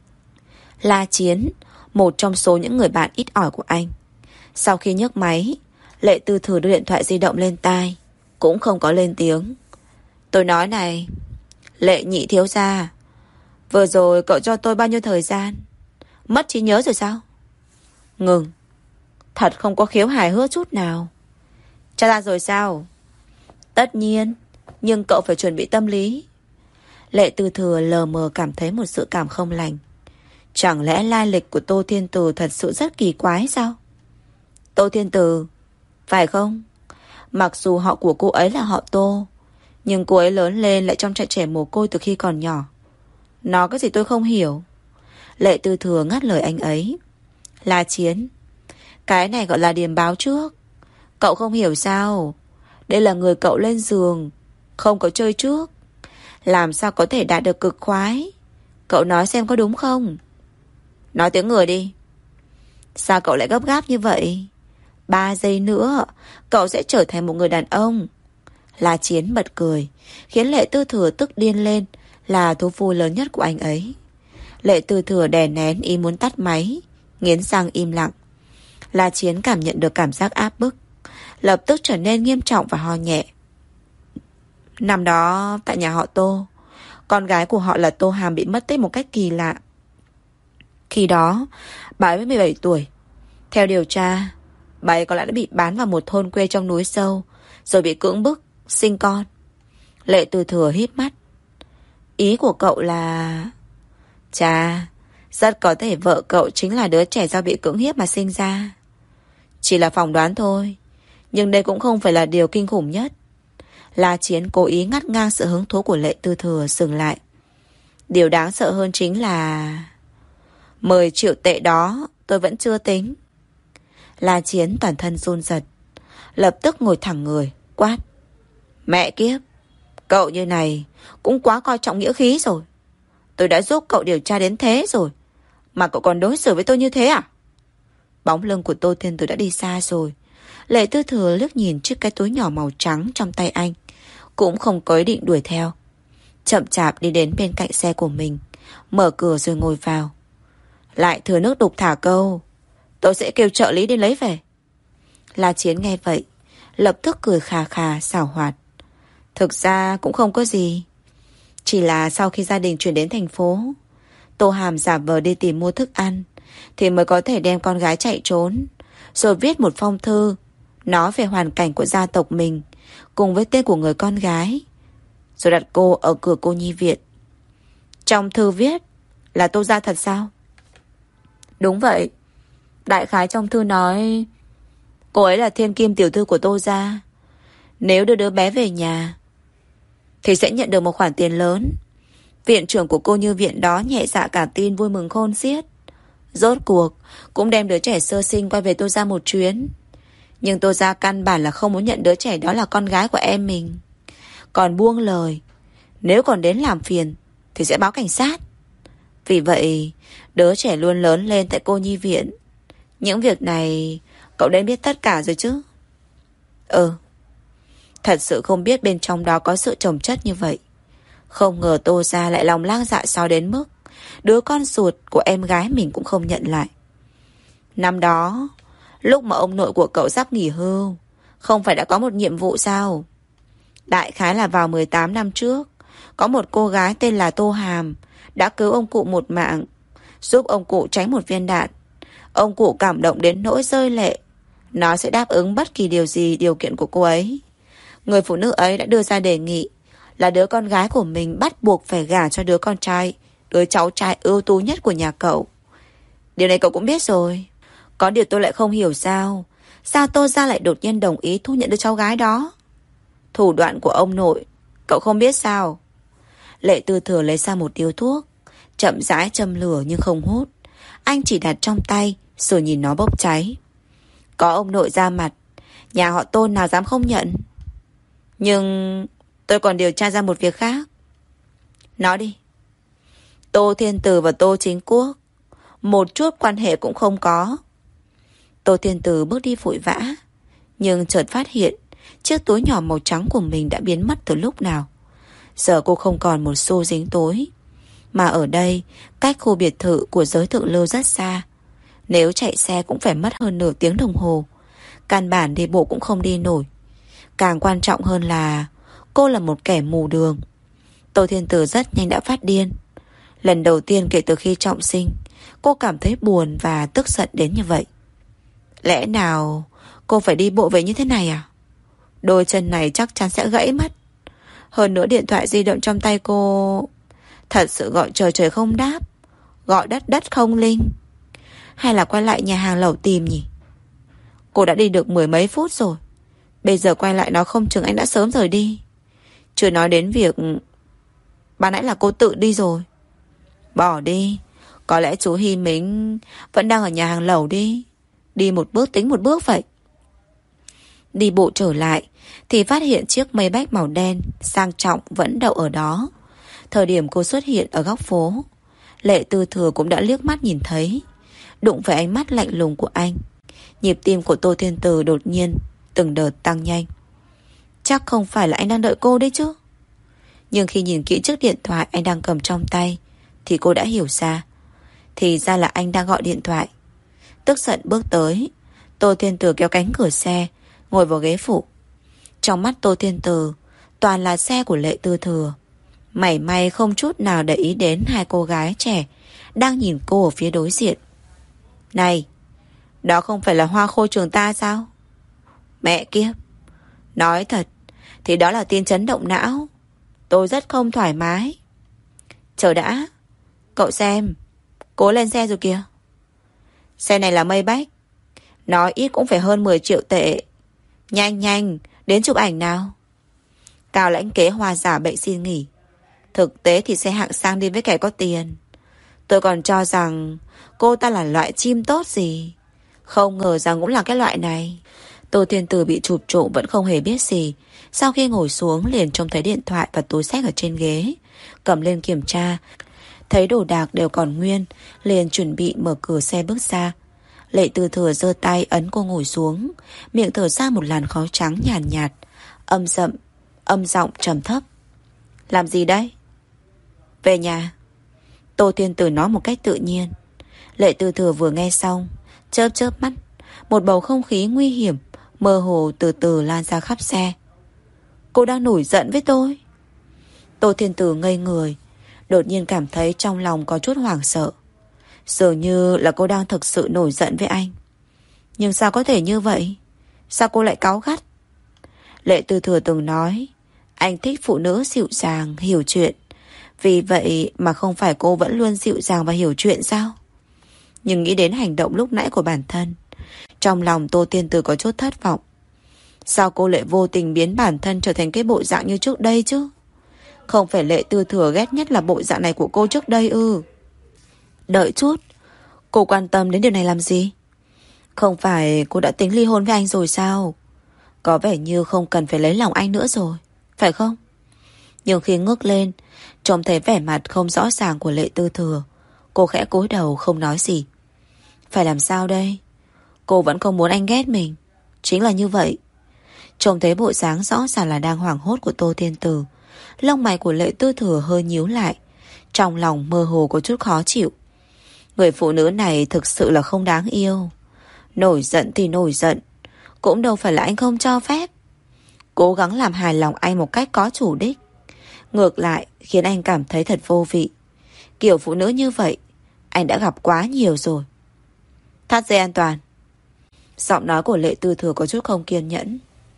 La Chiến, một trong số những người bạn ít ỏi của anh. Sau khi nhấc máy, Lệ Tư Thừa đưa điện thoại di động lên tai, cũng không có lên tiếng. Tôi nói này, Lệ nhị thiếu gia, vừa rồi cậu cho tôi bao nhiêu thời gian? Mất trí nhớ rồi sao? Ngừng. Thật không có khiếu hài hước chút nào. Tra ra rồi sao? Tất nhiên, nhưng cậu phải chuẩn bị tâm lý. Lệ Tư Thừa lờ mờ cảm thấy một sự cảm không lành. Chẳng lẽ lai lịch của Tô Thiên Tử thật sự rất kỳ quái sao? Tô Thiên Tử, phải không? Mặc dù họ của cô ấy là họ Tô, nhưng cô ấy lớn lên lại trong trại trẻ mồ côi từ khi còn nhỏ. Nói cái gì tôi không hiểu. Lệ Tư Thừa ngắt lời anh ấy. La Chiến, cái này gọi là điềm báo trước. Cậu không hiểu sao? Đây là người cậu lên giường, không có chơi trước. Làm sao có thể đạt được cực khoái? Cậu nói xem có đúng không? Nói tiếng người đi. Sao cậu lại gấp gáp như vậy? Ba giây nữa cậu sẽ trở thành một người đàn ông. La Chiến bật cười, khiến Lệ Tư Thừa tức điên lên, là thú vui lớn nhất của anh ấy. Lệ Tư Thừa đè nén ý muốn tắt máy, nghiến răng im lặng. La Chiến cảm nhận được cảm giác áp bức, lập tức trở nên nghiêm trọng và ho nhẹ. Năm đó tại nhà họ Tô, con gái của họ là Tô Hàm bị mất tích một cách kỳ lạ. Khi đó bà ấy mới mười bảy tuổi. Theo điều tra, bà ấy có lẽ đã bị bán vào một thôn quê trong núi sâu, rồi bị cưỡng bức sinh con. Lệ Tư Thừa híp mắt. Ý của cậu là... Chà, rất có thể vợ cậu chính là đứa trẻ do bị cưỡng hiếp mà sinh ra. Chỉ là phỏng đoán thôi, nhưng đây cũng không phải là điều kinh khủng nhất. La Chiến cố ý ngắt ngang sự hứng thú của Lệ Tư Thừa, dừng lại. Điều đáng sợ hơn chính là... mười triệu tệ đó tôi vẫn chưa tính. La Chiến toàn thân run rẩy, lập tức ngồi thẳng người, quát. Mẹ kiếp, cậu như này cũng quá coi trọng nghĩa khí rồi. Tôi đã giúp cậu điều tra đến thế rồi, mà cậu còn đối xử với tôi như thế à? Bóng lưng của Tô Thiên Tử đã đi xa rồi. Lệ Tư Thừa liếc nhìn chiếc cái túi nhỏ màu trắng trong tay anh, cũng không có ý định đuổi theo. Chậm chạp đi đến bên cạnh xe của mình, mở cửa rồi ngồi vào. Lại thừa nước đục thả câu, tôi sẽ kêu trợ lý đi lấy về. La Chiến nghe vậy, lập tức cười khà khà xảo hoạt. Thực ra cũng không có gì. Chỉ là sau khi gia đình chuyển đến thành phố, Tô Hàm giả vờ đi tìm mua thức ăn, thì mới có thể đem con gái chạy trốn, rồi viết một phong thư nói về hoàn cảnh của gia tộc mình cùng với tên của người con gái, rồi đặt cô ở cửa cô nhi viện. Trong thư viết là Tô gia thật sao? Đúng vậy. Đại khái trong thư nói cô ấy là thiên kim tiểu thư của Tô gia. Nếu đưa đứa bé về nhà thì sẽ nhận được một khoản tiền lớn. Viện trưởng của cô như viện đó nhẹ dạ cả tin, vui mừng khôn xiết. Rốt cuộc cũng đem đứa trẻ sơ sinh quay về Tô gia một chuyến. Nhưng Tô gia căn bản là không muốn nhận đứa trẻ đó là con gái của em mình, còn buông lời nếu còn đến làm phiền thì sẽ báo cảnh sát. Vì vậy đứa trẻ luôn lớn lên tại cô nhi viện. Những việc này cậu nên biết tất cả rồi chứ? Ừ. Thật sự không biết bên trong đó có sự chồng chất như vậy. Không ngờ Tô gia lại lòng lang dạ sói đến mức đứa con ruột của em gái mình cũng không nhận lại. Năm đó, lúc mà ông nội của cậu sắp nghỉ hưu, không phải đã có một nhiệm vụ sao? Đại khái là vào mười tám năm trước, có một cô gái tên là Tô Hàm đã cứu ông cụ một mạng, giúp ông cụ tránh một viên đạn. Ông cụ cảm động đến nỗi rơi lệ, nó sẽ đáp ứng bất kỳ điều gì điều kiện của cô ấy. Người phụ nữ ấy đã đưa ra đề nghị là đứa con gái của mình bắt buộc phải gả cho đứa con trai, đứa cháu trai ưu tú nhất của nhà cậu. Điều này cậu cũng biết rồi. Có điều tôi lại không hiểu sao Sao Tô Gia lại đột nhiên đồng ý thu nhận đứa cháu gái đó. Thủ đoạn của ông nội cậu không biết sao? Lệ Tư Thừa lấy ra một điếu thuốc, chậm rãi châm lửa nhưng không hút. Anh chỉ đặt trong tay rồi nhìn nó bốc cháy. Có ông nội ra mặt, nhà họ Tô nào dám không nhận. Nhưng tôi còn điều tra ra một việc khác. Nói đi. Tô Thiên Từ và Tô Chính Quốc một chút quan hệ cũng không có. Tô Thiên Từ bước đi vội vã, nhưng chợt phát hiện chiếc túi nhỏ màu trắng của mình đã biến mất từ lúc nào. Giờ cô không còn một xu dính túi. Mà ở đây, cách khu biệt thự của giới thượng lưu rất xa. Nếu chạy xe cũng phải mất hơn nửa tiếng đồng hồ. Căn bản đi bộ cũng không đi nổi. Càng quan trọng hơn là cô là một kẻ mù đường. Tô Thiên Từ rất nhanh đã phát điên. Lần đầu tiên kể từ khi trọng sinh, cô cảm thấy buồn và tức giận đến như vậy. Lẽ nào cô phải đi bộ về như thế này à? Đôi chân này chắc chắn sẽ gãy mất. Hơn nữa điện thoại di động trong tay cô thật sự gọi trời trời không đáp, gọi đất đất không linh. Hay là quay lại nhà hàng lẩu tìm nhỉ? Cô đã đi được mười mấy phút rồi. Bây giờ quay lại nó không chừng anh đã sớm rời đi. Chưa nói đến việc ban nãy là cô tự đi rồi. Bỏ đi. Có lẽ chú Hy Mính vẫn đang ở nhà hàng lẩu đi. Đi một bước tính một bước vậy. Đi bộ trở lại thì phát hiện chiếc Maybach màu đen sang trọng vẫn đậu ở đó. Thời điểm cô xuất hiện ở góc phố, Lệ Tư Thừa cũng đã liếc mắt nhìn thấy. Đụng phải ánh mắt lạnh lùng của anh, nhịp tim của Tô Thiên Từ đột nhiên từng đợt tăng nhanh. Chắc không phải là anh đang đợi cô đấy chứ. Nhưng khi nhìn kỹ chiếc điện thoại anh đang cầm trong tay thì cô đã hiểu ra. Thì ra là anh đang gọi điện thoại. Tức giận bước tới, Tô Thiên Từ kéo cánh cửa xe, ngồi vào ghế phụ. Trong mắt Tô Thiên Từ toàn là xe của Lệ Tư Thừa. Mảy may không chút nào để ý đến hai cô gái trẻ đang nhìn cô ở phía đối diện. Này, đó không phải là Hoa Khôi trường ta sao? Mẹ kiếp, nói thật thì đó là tin chấn động não. Tôi rất không thoải mái. Chờ đã, cậu xem, cố lên xe rồi kìa. Xe này là Maybach, nói ít cũng phải hơn mười triệu tệ. Nhanh nhanh, đến chụp ảnh nào. Cao lãnh kế hòa giả bệnh xin nghỉ. Thực tế thì xe hạng sang đi với kẻ có tiền. Tôi còn cho rằng cô ta là loại chim tốt gì. Không ngờ rằng cũng là cái loại này. Tô Thiên Từ bị chụp trộm vẫn không hề biết gì. Sau khi ngồi xuống liền trông thấy điện thoại và túi xách ở trên ghế. Cầm lên kiểm tra, thấy đồ đạc đều còn nguyên, liền chuẩn bị mở cửa xe bước ra. Lệ Tư Thừa giơ tay ấn cô ngồi xuống, miệng thở ra một làn khói trắng nhàn nhạt, nhạt, âm rậm, âm giọng trầm thấp. Làm gì đấy? Về nhà. Tô Thiên Từ nói một cách tự nhiên. Lệ Tư Thừa vừa nghe xong, chớp chớp mắt, một bầu không khí nguy hiểm mơ hồ từ từ lan ra khắp xe. Cô đang nổi giận với tôi? Tô Thiên Từ ngây người, đột nhiên cảm thấy trong lòng có chút hoảng sợ. Dường như là cô đang thực sự nổi giận với anh. Nhưng sao có thể như vậy? Sao cô lại cáu gắt? Lệ Tư Thừa từng nói anh thích phụ nữ dịu dàng, hiểu chuyện. Vì vậy mà không phải cô vẫn luôn dịu dàng và hiểu chuyện sao? Nhưng nghĩ đến hành động lúc nãy của bản thân, trong lòng Tô Thiên Từ có chút thất vọng. Sao cô lại vô tình biến bản thân trở thành cái bộ dạng như trước đây chứ? Không phải Lệ Tư Thừa ghét nhất là bộ dạng này của cô trước đây ư? Đợi chút, cô quan tâm đến điều này làm gì? Không phải cô đã tính ly hôn với anh rồi sao? Có vẻ như không cần phải lấy lòng anh nữa rồi, phải không? Nhưng khi ngước lên, trông thấy vẻ mặt không rõ ràng của Lệ Tư Thừa, cô khẽ cúi đầu không nói gì. Phải làm sao đây? Cô vẫn không muốn anh ghét mình. Chính là như vậy. Trông thấy bộ dáng rõ ràng là đang hoảng hốt của Tô Thiên Từ, lông mày của Lệ Tư Thừa hơi nhíu lại, trong lòng mơ hồ có chút khó chịu. Người phụ nữ này thực sự là không đáng yêu. Nổi giận thì nổi giận, cũng đâu phải là anh không cho phép. cố gắng làm hài lòng anh một cách có chủ đích. Ngược lại khiến anh cảm thấy thật vô vị. Kiểu phụ nữ như vậy anh đã gặp quá nhiều rồi. Thắt dây an toàn. Giọng nói của Lệ Tư Thừa có chút không kiên nhẫn.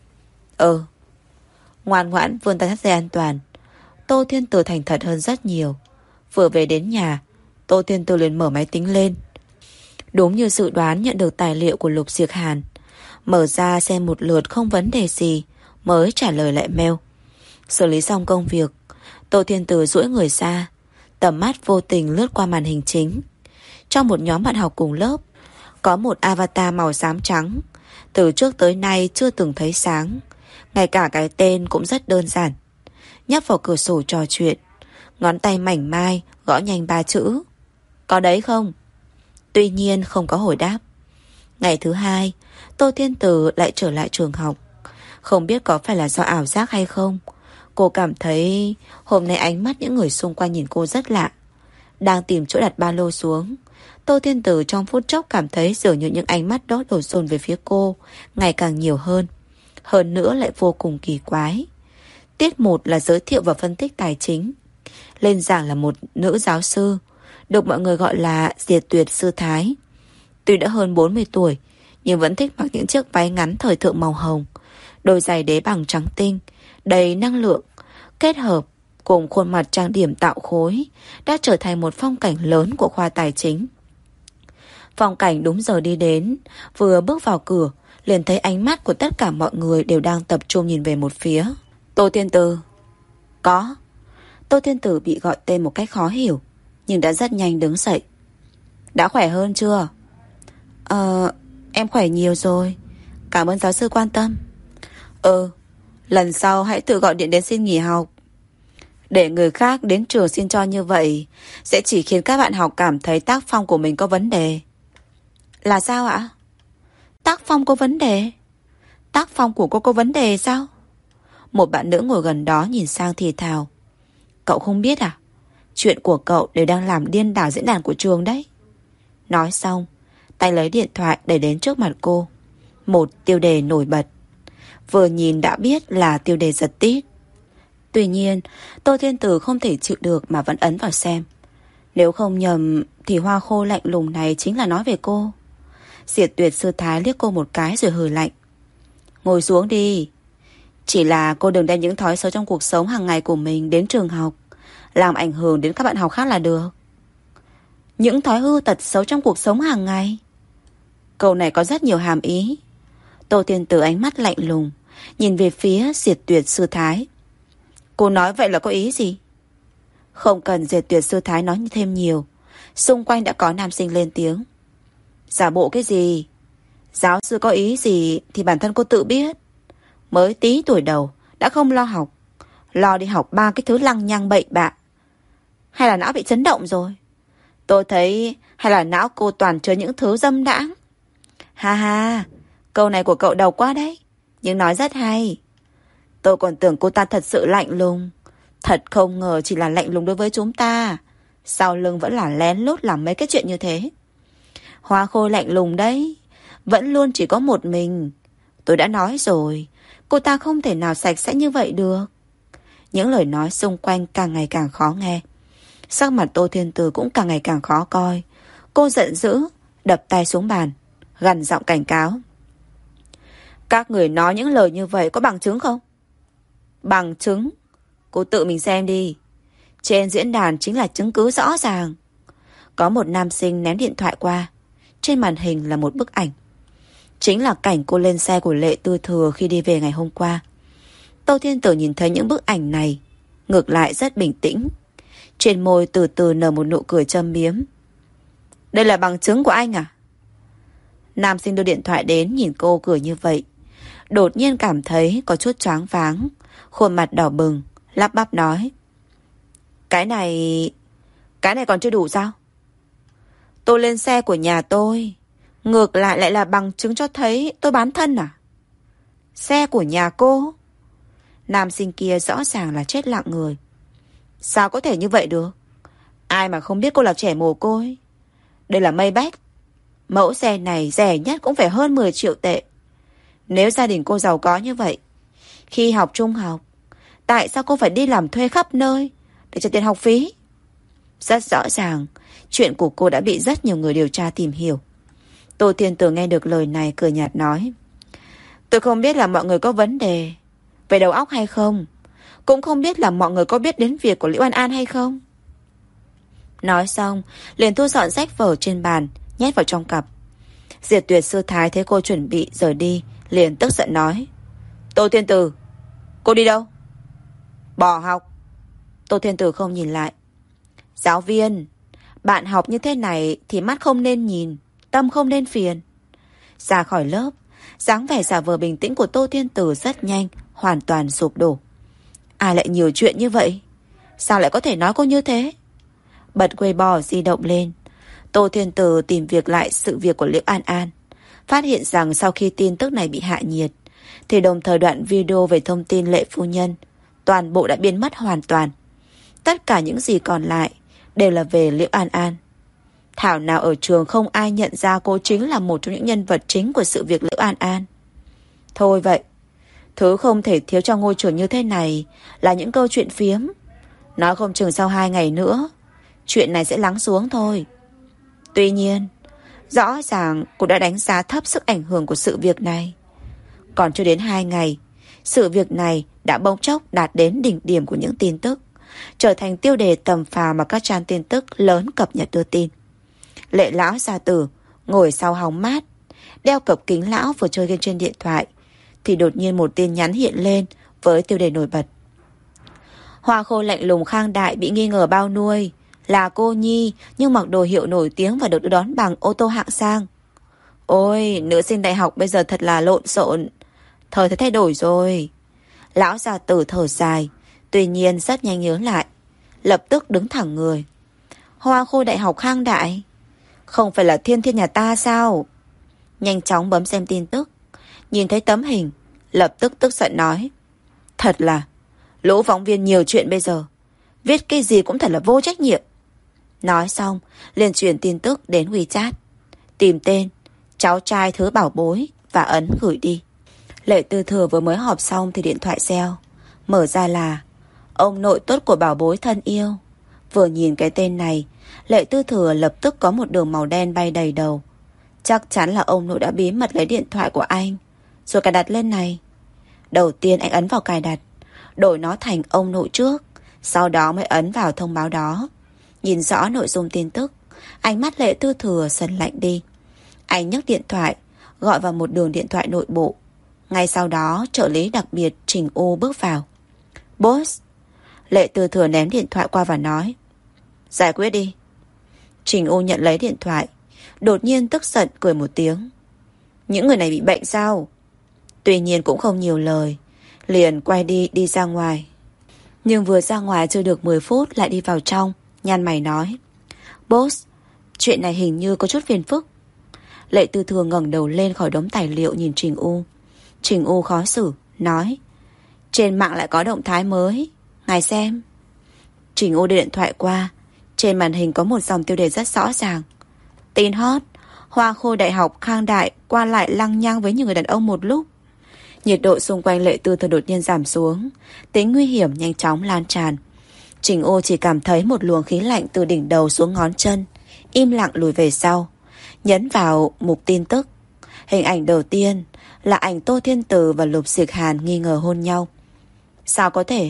Ừ. Ngoan ngoãn vươn tay thắt dây an toàn. Tô Thiên Từ thành thật hơn rất nhiều. Vừa về đến nhà, Tô Thiên Từ liền mở máy tính lên. Đúng như dự đoán, nhận được tài liệu của Lục Diệc Hàn. Mở ra xem một lượt không vấn đề gì, mới trả lời lại mail. Xử lý xong công việc, Tô Thiên Từ duỗi người ra, tầm mắt vô tình lướt qua màn hình chính. Trong một nhóm bạn học cùng lớp, có một avatar màu xám trắng, từ trước tới nay chưa từng thấy sáng. Ngay cả cái tên cũng rất đơn giản. Nhấp vào cửa sổ trò chuyện, ngón tay mảnh mai gõ nhanh ba chữ: có đấy không? Tuy nhiên không có hồi đáp. Ngày thứ hai, Tô Thiên Từ lại trở lại trường học. Không biết có phải là do ảo giác hay không, cô cảm thấy hôm nay ánh mắt những người xung quanh nhìn cô rất lạ. Đang tìm chỗ đặt ba lô xuống, Tô Thiên Từ trong phút chốc cảm thấy dường như những ánh mắt đó đổ dồn về phía cô ngày càng nhiều hơn. Hơn nữa lại vô cùng kỳ quái. Tiết một là giới thiệu và phân tích tài chính. Lên giảng là một nữ giáo sư, được mọi người gọi là Diệt Tuyệt Sư Thái. Tuy đã hơn bốn mươi tuổi, nhưng vẫn thích mặc những chiếc váy ngắn thời thượng màu hồng, đôi giày đế bằng trắng tinh, đầy năng lượng, kết hợp cùng khuôn mặt trang điểm tạo khối, đã trở thành một phong cảnh lớn của khoa tài chính. Phong cảnh đúng giờ đi đến, vừa bước vào cửa, liền thấy ánh mắt của tất cả mọi người đều đang tập trung nhìn về một phía. Tô Thiên Từ. Có. Tô Thiên Từ bị gọi tên một cách khó hiểu, nhưng đã rất nhanh đứng dậy. Đã khỏe hơn chưa? Ờ, em khỏe nhiều rồi. Cảm ơn giáo sư quan tâm. Ừ, lần sau hãy tự gọi điện đến xin nghỉ học. Để người khác đến trường xin cho như vậy sẽ chỉ khiến các bạn học cảm thấy tác phong của mình có vấn đề. Là sao ạ? Tác phong có vấn đề? Tác phong của cô có vấn đề sao? Một bạn nữ ngồi gần đó nhìn sang thì thào. Cậu không biết à? Chuyện của cậu đều đang làm điên đảo diễn đàn của trường đấy. Nói xong, tay lấy điện thoại đẩy đến trước mặt cô. Một tiêu đề nổi bật. Vừa nhìn đã biết là tiêu đề giật tít. Tuy nhiên, Tô Thiên Từ không thể chịu được mà vẫn ấn vào xem. Nếu không nhầm thì hoa khô lạnh lùng này chính là nói về cô. Diệt Tuyệt Sư Thái liếc cô một cái rồi hừ lạnh. Ngồi xuống đi. Chỉ là cô đừng đem những thói xấu trong cuộc sống hàng ngày của mình đến trường học, làm ảnh hưởng đến các bạn học khác là được. Những thói hư tật xấu trong cuộc sống hàng ngày? Câu này có rất nhiều hàm ý. Tô Thiên Từ ánh mắt lạnh lùng nhìn về phía Diệt Tuyệt Sư Thái. Cô nói vậy là có ý gì? Không cần Diệt Tuyệt Sư Thái nói thêm nhiều, xung quanh đã có nam sinh lên tiếng. Giả bộ cái gì? Giáo sư có ý gì thì bản thân cô tự biết. Mới tí tuổi đầu đã không lo học, lo đi học ba cái thứ lăng nhăng bậy bạ. Hay là não bị chấn động rồi? Tôi thấy hay là não cô toàn chứa những thứ dâm đãng. Ha ha, câu này của cậu đầu quá đấy, nhưng nói rất hay. Tôi còn tưởng cô ta thật sự lạnh lùng. Thật không ngờ chỉ là lạnh lùng đối với chúng ta, sau lưng vẫn là lén lút làm mấy cái chuyện như thế. Hoa khôi lạnh lùng đấy, vẫn luôn chỉ có một mình. Tôi đã nói rồi, cô ta không thể nào sạch sẽ như vậy được. Những lời nói xung quanh càng ngày càng khó nghe. Sắc mặt Tô Thiên Từ cũng càng ngày càng khó coi. Cô giận dữ, đập tay xuống bàn, gằn giọng cảnh cáo. Các người nói những lời như vậy có bằng chứng không? Bằng chứng? Cô tự mình xem đi. Trên diễn đàn chính là chứng cứ rõ ràng. Có một nam sinh ném điện thoại qua. Trên màn hình là một bức ảnh. Chính là cảnh cô lên xe của Lệ Tư Thừa khi đi về ngày hôm qua. Tô Thiên Tử nhìn thấy những bức ảnh này, ngược lại rất bình tĩnh. Trên môi từ từ nở một nụ cười châm biếm. Đây là bằng chứng của anh à? Nam sinh đưa điện thoại đến nhìn cô cười như vậy, đột nhiên cảm thấy có chút choáng váng, khuôn mặt đỏ bừng, lắp bắp nói. Cái này... Cái này còn chưa đủ sao? Tôi lên xe của nhà tôi, ngược lại lại là bằng chứng cho thấy tôi bán thân à? Xe của nhà cô? Nam sinh kia rõ ràng là chết lặng người. Sao có thể như vậy được? Ai mà không biết cô là trẻ mồ côi. Đây là Maybach. Mẫu xe này rẻ nhất cũng phải hơn mười triệu tệ. Nếu gia đình cô giàu có như vậy, Khi học trung học, tại sao cô phải đi làm thuê khắp nơi để trả tiền học phí? Rất rõ ràng, chuyện của cô đã bị rất nhiều người điều tra tìm hiểu. Tô Thiên Tử nghe được lời này cười nhạt nói: Tôi không biết là mọi người có vấn đề về đầu óc hay không, cũng không biết là mọi người có biết đến việc của Liễu An An hay không. Nói xong, liền thu dọn sách vở trên bàn, nhét vào trong cặp. Diệt Tuyệt sư thái thấy cô chuẩn bị rời đi, liền tức giận nói: Tô Thiên Tử, cô đi đâu? Bỏ học. Tô Thiên Tử không nhìn lại. Giáo viên, bạn học như thế này thì mắt không nên nhìn, tâm không nên phiền. Ra khỏi lớp, dáng vẻ giả vờ bình tĩnh của Tô Thiên Tử rất nhanh hoàn toàn sụp đổ. Ai lại nhiều chuyện như vậy? Sao lại có thể nói cô như thế? Bật Weibo di động lên, Tô Thiên Tử tìm việc lại sự việc của Liễu An An, phát hiện rằng sau khi tin tức này bị hạ nhiệt, thì đồng thời đoạn video về thông tin Lệ phu nhân toàn bộ đã biến mất hoàn toàn. Tất cả những gì còn lại đều là về Liễu An An. Thảo nào ở trường không ai nhận ra cô chính là một trong những nhân vật chính của sự việc Liễu An An. Thôi vậy, thứ không thể thiếu trong ngôi trường như thế này là những câu chuyện phiếm. Nói không chừng sau hai ngày nữa chuyện này sẽ lắng xuống thôi. Tuy nhiên, rõ ràng cô đã đánh giá thấp sức ảnh hưởng của sự việc này. Còn chưa đến hai ngày, sự việc này đã bỗng chốc đạt đến đỉnh điểm của những tin tức, trở thành tiêu đề tầm phào mà các trang tin tức lớn cập nhật đưa tin. Lệ lão gia tử ngồi sau hóng mát, đeo cặp kính lão vừa chơi game trên điện thoại, thì đột nhiên một tin nhắn hiện lên với tiêu đề nổi bật: Hoa khôi lạnh lùng Khang Đại bị nghi ngờ bao nuôi, là cô nhi nhưng mặc đồ hiệu nổi tiếng và được đưa đón bằng ô tô hạng sang. Ôi, nữ sinh đại học bây giờ thật là lộn xộn, thời thế thay đổi rồi. Lão gia tử thở dài, tuy nhiên rất nhanh nhớ lại, lập tức đứng thẳng người. Hoa khôi đại học Khang Đại, không phải là Thiên Thiên nhà ta sao? Nhanh chóng bấm xem tin tức, nhìn thấy tấm hình, lập tức tức giận nói: Thật là lũ phóng viên nhiều chuyện bây giờ, viết cái gì cũng thật là vô trách nhiệm. Nói xong, liền chuyển tin tức đến WeChat, tìm tên cháu trai thứ bảo bối và ấn gửi đi. Lệ Tư Thừa vừa mới họp xong thì điện thoại reo, mở ra là ông nội tốt của bảo bối thân yêu. Vừa nhìn cái tên này, Lệ Tư Thừa lập tức có một đường màu đen bay đầy đầu. Chắc chắn là ông nội đã bí mật lấy điện thoại của anh rồi cài đặt lên này. Đầu tiên anh ấn vào cài đặt, đổi nó thành ông nội trước, sau đó mới ấn vào thông báo đó. Nhìn rõ nội dung tin tức, ánh mắt Lệ Tư Thừa dần lạnh đi. Anh nhấc điện thoại, gọi vào một đường điện thoại nội bộ. Ngay sau đó trợ lý đặc biệt Trình U bước vào. Boss. Lệ Tư Thừa ném điện thoại qua và nói: Giải quyết đi. Trình U nhận lấy điện thoại, đột nhiên tức giận cười một tiếng: Những người này bị bệnh sao? Tuy nhiên cũng không nhiều lời, liền quay đi đi ra ngoài. Nhưng vừa ra ngoài chưa được mười phút lại đi vào trong, nhăn mày nói: Boss, chuyện này hình như có chút phiền phức. Lệ Tư Thừa ngẩng đầu lên khỏi đống tài liệu nhìn Trình U. Trình U khó xử, nói: Trên mạng lại có động thái mới, ngài xem. Trình U đưa điện thoại qua, trên màn hình có một dòng tiêu đề rất rõ ràng: Tin hot, Hoa khôi đại học Khang Đại qua lại lăng nhăng với nhiều người đàn ông một lúc. Nhiệt độ xung quanh Lệ Tư Thừa đột nhiên giảm xuống, tính nguy hiểm nhanh chóng lan tràn. Trình U chỉ cảm thấy một luồng khí lạnh từ đỉnh đầu xuống ngón chân, im lặng lùi về sau, nhấn vào mục tin tức. Hình ảnh đầu tiên là ảnh Tô Thiên Tử và Lục Diệc Hàn nghi ngờ hôn nhau. Sao có thể?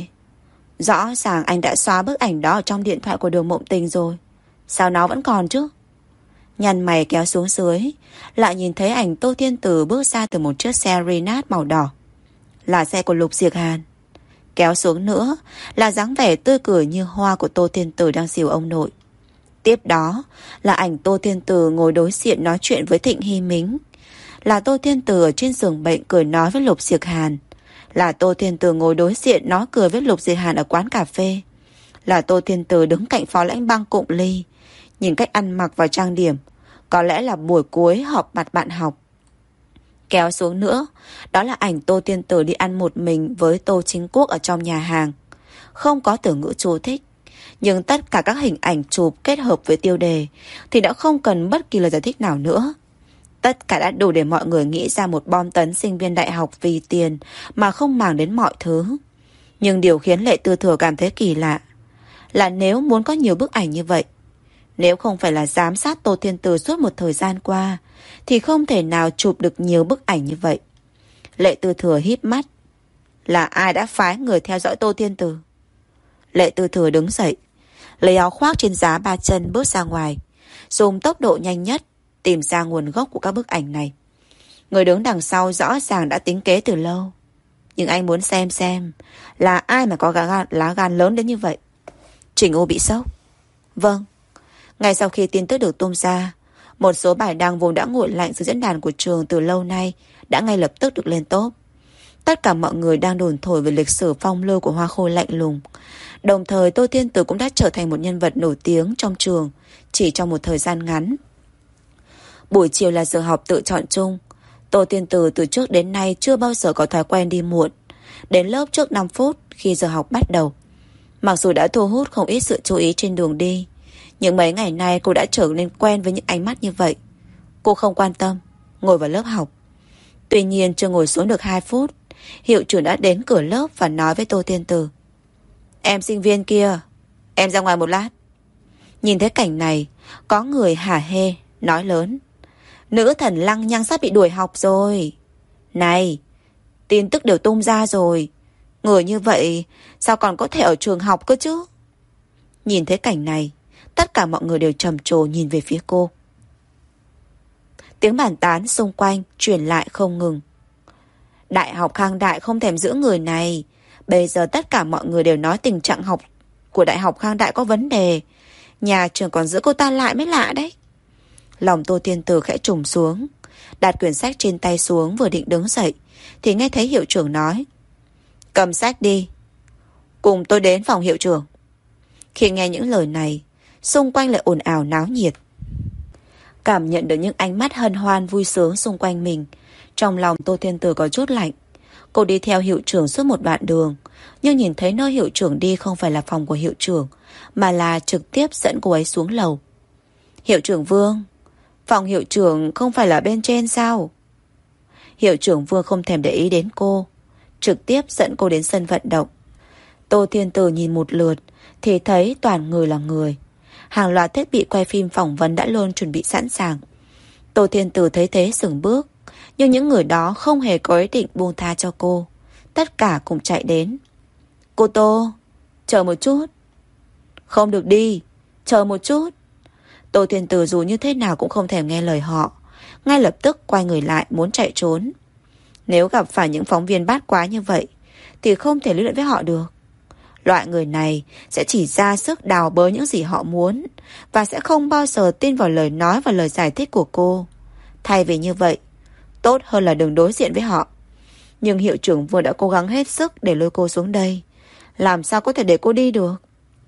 Rõ ràng anh đã xóa bức ảnh đó ở trong điện thoại của Đường Mộng Tình rồi, sao nó vẫn còn chứ? Nhăn mày kéo xuống dưới, lại nhìn thấy ảnh Tô Thiên Tử bước ra từ một chiếc xe Renault màu đỏ, là xe của Lục Diệc Hàn. Kéo xuống nữa là dáng vẻ tươi cười như hoa của Tô Thiên Tử đang dìu ông nội. Tiếp đó là ảnh Tô Thiên Tử ngồi đối diện nói chuyện với Thịnh Hy Mính, là Tô Thiên Tử ở trên giường bệnh cười nói với Lục Diệc Hàn, là Tô Thiên Tử ngồi đối diện nói cười với Lục Diệc Hàn ở quán cà phê, là Tô Thiên Tử đứng cạnh Phó Lãnh Băng cụng ly. Nhìn cách ăn mặc và trang điểm, có lẽ là buổi cuối họp mặt bạn học. Kéo xuống nữa, đó là ảnh Tô Thiên Tử đi ăn một mình với Tô Chính Quốc ở trong nhà hàng. Không có từ ngữ chú thích, nhưng tất cả các hình ảnh chụp kết hợp với tiêu đề thì đã không cần bất kỳ lời giải thích nào nữa. Tất cả đã đủ để mọi người nghĩ ra một bom tấn sinh viên đại học vì tiền mà không màng đến mọi thứ. Nhưng điều khiến Lệ Tư Thừa cảm thấy kỳ lạ là nếu muốn có nhiều bức ảnh như vậy, nếu không phải là giám sát Tô Thiên Từ suốt một thời gian qua, thì không thể nào chụp được nhiều bức ảnh như vậy. Lệ Tư Thừa híp mắt. Là ai đã phái người theo dõi Tô Thiên Từ? Lệ Tư Thừa đứng dậy, lấy áo khoác trên giá ba chân bước ra ngoài, dùng tốc độ nhanh nhất tìm ra nguồn gốc của các bức ảnh này. Người đứng đằng sau rõ ràng đã tính kế từ lâu. Nhưng anh muốn xem xem là ai mà có gan, lá gan lớn đến như vậy. Trình U bị sốc. Vâng. Ngay sau khi tin tức được tung ra, một số bài đăng vốn đã nguội lạnh dưới diễn đàn của trường từ lâu nay đã ngay lập tức được lên top. Tất cả mọi người đang đồn thổi về lịch sử phong lưu của Hoa Khôi lạnh lùng. Đồng thời Tô Thiên Từ cũng đã trở thành một nhân vật nổi tiếng trong trường chỉ trong một thời gian ngắn. Buổi chiều là giờ học tự chọn chung. Tô Thiên Từ từ trước đến nay chưa bao giờ có thói quen đi muộn, đến lớp trước năm phút khi giờ học bắt đầu. Mặc dù đã thu hút không ít sự chú ý trên đường đi, nhưng mấy ngày nay cô đã trở nên quen với những ánh mắt như vậy. Cô không quan tâm, ngồi vào lớp học. Tuy nhiên chưa ngồi xuống được hai phút, hiệu trưởng đã đến cửa lớp và nói với Tô Thiên Từ: Em sinh viên kia, em ra ngoài một lát. Nhìn thấy cảnh này, có người hả hê nói lớn: Nữ thần lăng nhăng sắp bị đuổi học rồi. Này, tin tức đều tung ra rồi, người như vậy sao còn có thể ở trường học cơ chứ? Nhìn thấy cảnh này, tất cả mọi người đều trầm trồ nhìn về phía cô. Tiếng bàn tán xung quanh truyền lại không ngừng. Đại học Khang Đại không thèm giữ người này. Bây giờ tất cả mọi người đều nói tình trạng học của Đại học Khang Đại có vấn đề. Nhà trường còn giữ cô ta lại mới lạ đấy. Lòng Tô Thiên Từ khẽ trùng xuống, đặt quyển sách trên tay xuống vừa định đứng dậy thì nghe thấy hiệu trưởng nói: Cầm sách đi, cùng tôi đến phòng hiệu trưởng. Khi nghe những lời này, xung quanh lại ồn ào náo nhiệt. Cảm nhận được những ánh mắt hân hoan vui sướng xung quanh mình, trong lòng Tô Thiên Từ có chút lạnh. Cô đi theo hiệu trưởng suốt một đoạn đường, nhưng nhìn thấy nơi hiệu trưởng đi không phải là phòng của hiệu trưởng, mà là trực tiếp dẫn cô ấy xuống lầu. Hiệu trưởng Vương, phòng hiệu trưởng không phải là bên trên sao? Hiệu trưởng Vương không thèm để ý đến cô, trực tiếp dẫn cô đến sân vận động. Tô Thiên Từ nhìn một lượt thì thấy toàn người là người. Hàng loạt thiết bị quay phim phỏng vấn đã luôn chuẩn bị sẵn sàng. Tô Thiên Từ thấy thế dừng bước, nhưng những người đó không hề có ý định buông tha cho cô. Tất cả cùng chạy đến. Cô Tô, chờ một chút. Không được đi, chờ một chút. Tô Thiên Từ dù như thế nào cũng không thèm nghe lời họ, ngay lập tức quay người lại muốn chạy trốn. Nếu gặp phải những phóng viên bát quái như vậy thì không thể lý luận với họ được. Loại người này sẽ chỉ ra sức đào bới những gì họ muốn và sẽ không bao giờ tin vào lời nói và lời giải thích của cô. Thay vì như vậy, tốt hơn là đừng đối diện với họ. Nhưng hiệu trưởng vừa đã cố gắng hết sức để lôi cô xuống đây, làm sao có thể để cô đi được?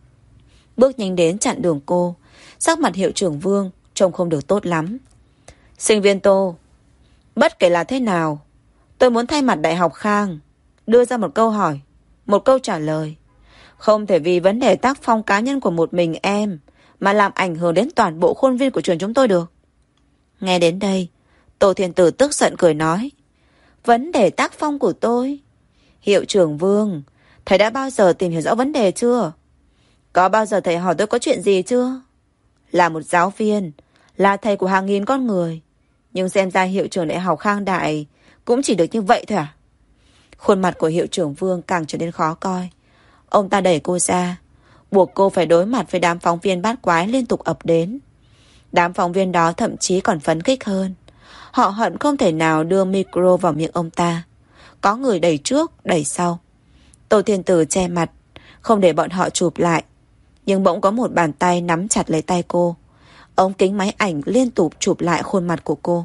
Bước nhanh đến chặn đường cô, sắc mặt hiệu trưởng Vương trông không được tốt lắm. Sinh viên Tô, bất kể là thế nào, tôi muốn thay mặt Đại học Khang đưa ra một câu hỏi, một câu trả lời. Không thể vì vấn đề tác phong cá nhân của một mình em mà làm ảnh hưởng đến toàn bộ khuôn viên của trường chúng tôi được. Nghe đến đây, Tô Thiên Từ tức giận cười nói: Vấn đề tác phong của tôi? Hiệu trưởng Vương, thầy đã bao giờ tìm hiểu rõ vấn đề chưa? Có bao giờ thầy hỏi tôi có chuyện gì chưa? Là một giáo viên, là thầy của hàng nghìn con người, nhưng xem ra hiệu trưởng Đại học Khang Đại cũng chỉ được như vậy thôi à? Khuôn mặt của hiệu trưởng Vương càng trở nên khó coi. Ông ta đẩy cô ra, buộc cô phải đối mặt với đám phóng viên bát quái liên tục ập đến. Đám phóng viên đó thậm chí còn phấn khích hơn. Họ hận không thể nào đưa micro vào miệng ông ta. Có người đẩy trước, đẩy sau. Tô Thiên Từ che mặt, không để bọn họ chụp lại. Nhưng bỗng có một bàn tay nắm chặt lấy tay cô. Ống kính máy ảnh liên tục chụp lại khuôn mặt của cô.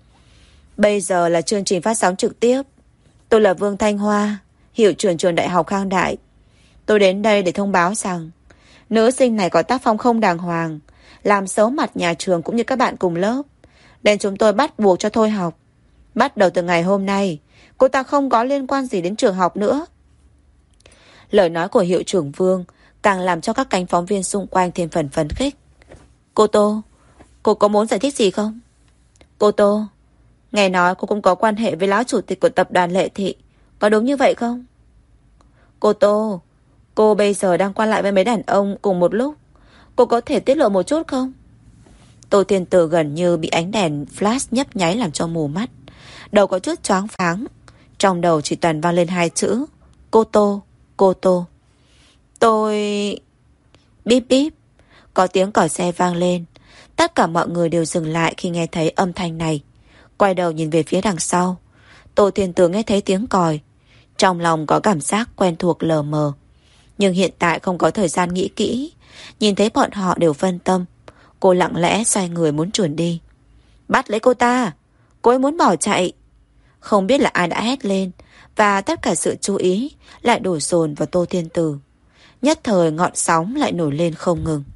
Bây giờ là chương trình phát sóng trực tiếp. Tôi là Vương Thanh Hoa, hiệu trưởng trường Đại học Khang Đại. Tôi đến đây để thông báo rằng nữ sinh này có tác phong không đàng hoàng, làm xấu mặt nhà trường cũng như các bạn cùng lớp, nên chúng tôi bắt buộc cho thôi học. Bắt đầu từ ngày hôm nay, cô ta không có liên quan gì đến trường học nữa. Lời nói của hiệu trưởng Vương càng làm cho các cánh phóng viên xung quanh thêm phần phấn khích. Cô Tô, cô có muốn giải thích gì không? Cô Tô, Nghe nói cô cũng có quan hệ với lão chủ tịch của tập đoàn Lệ Thị. Có đúng như vậy không? Cô Tô, cô bây giờ đang qua lại với mấy đàn ông cùng một lúc. Cô có thể tiết lộ một chút không? Tô Thiên Tử gần như bị ánh đèn flash nhấp nháy làm cho mù mắt. Đầu có chút choáng váng. Trong đầu chỉ toàn vang lên hai chữ: Cô Tô, cô Tô. Tôi... Bíp bíp. Có tiếng còi xe vang lên. Tất cả mọi người đều dừng lại khi nghe thấy âm thanh này. Quay đầu nhìn về phía đằng sau. Tô Thiên Tử nghe thấy tiếng còi. Trong lòng có cảm giác quen thuộc lờ mờ. Nhưng hiện tại không có thời gian nghĩ kỹ. Nhìn thấy bọn họ đều phân tâm. Cô lặng lẽ xoay người muốn chuồn đi. Bắt lấy cô ta. Cô ấy muốn bỏ chạy. Không biết là ai đã hét lên. Và tất cả sự chú ý lại đổ dồn vào Tô Thiên Tử. Nhất thời ngọn sóng lại nổi lên không ngừng.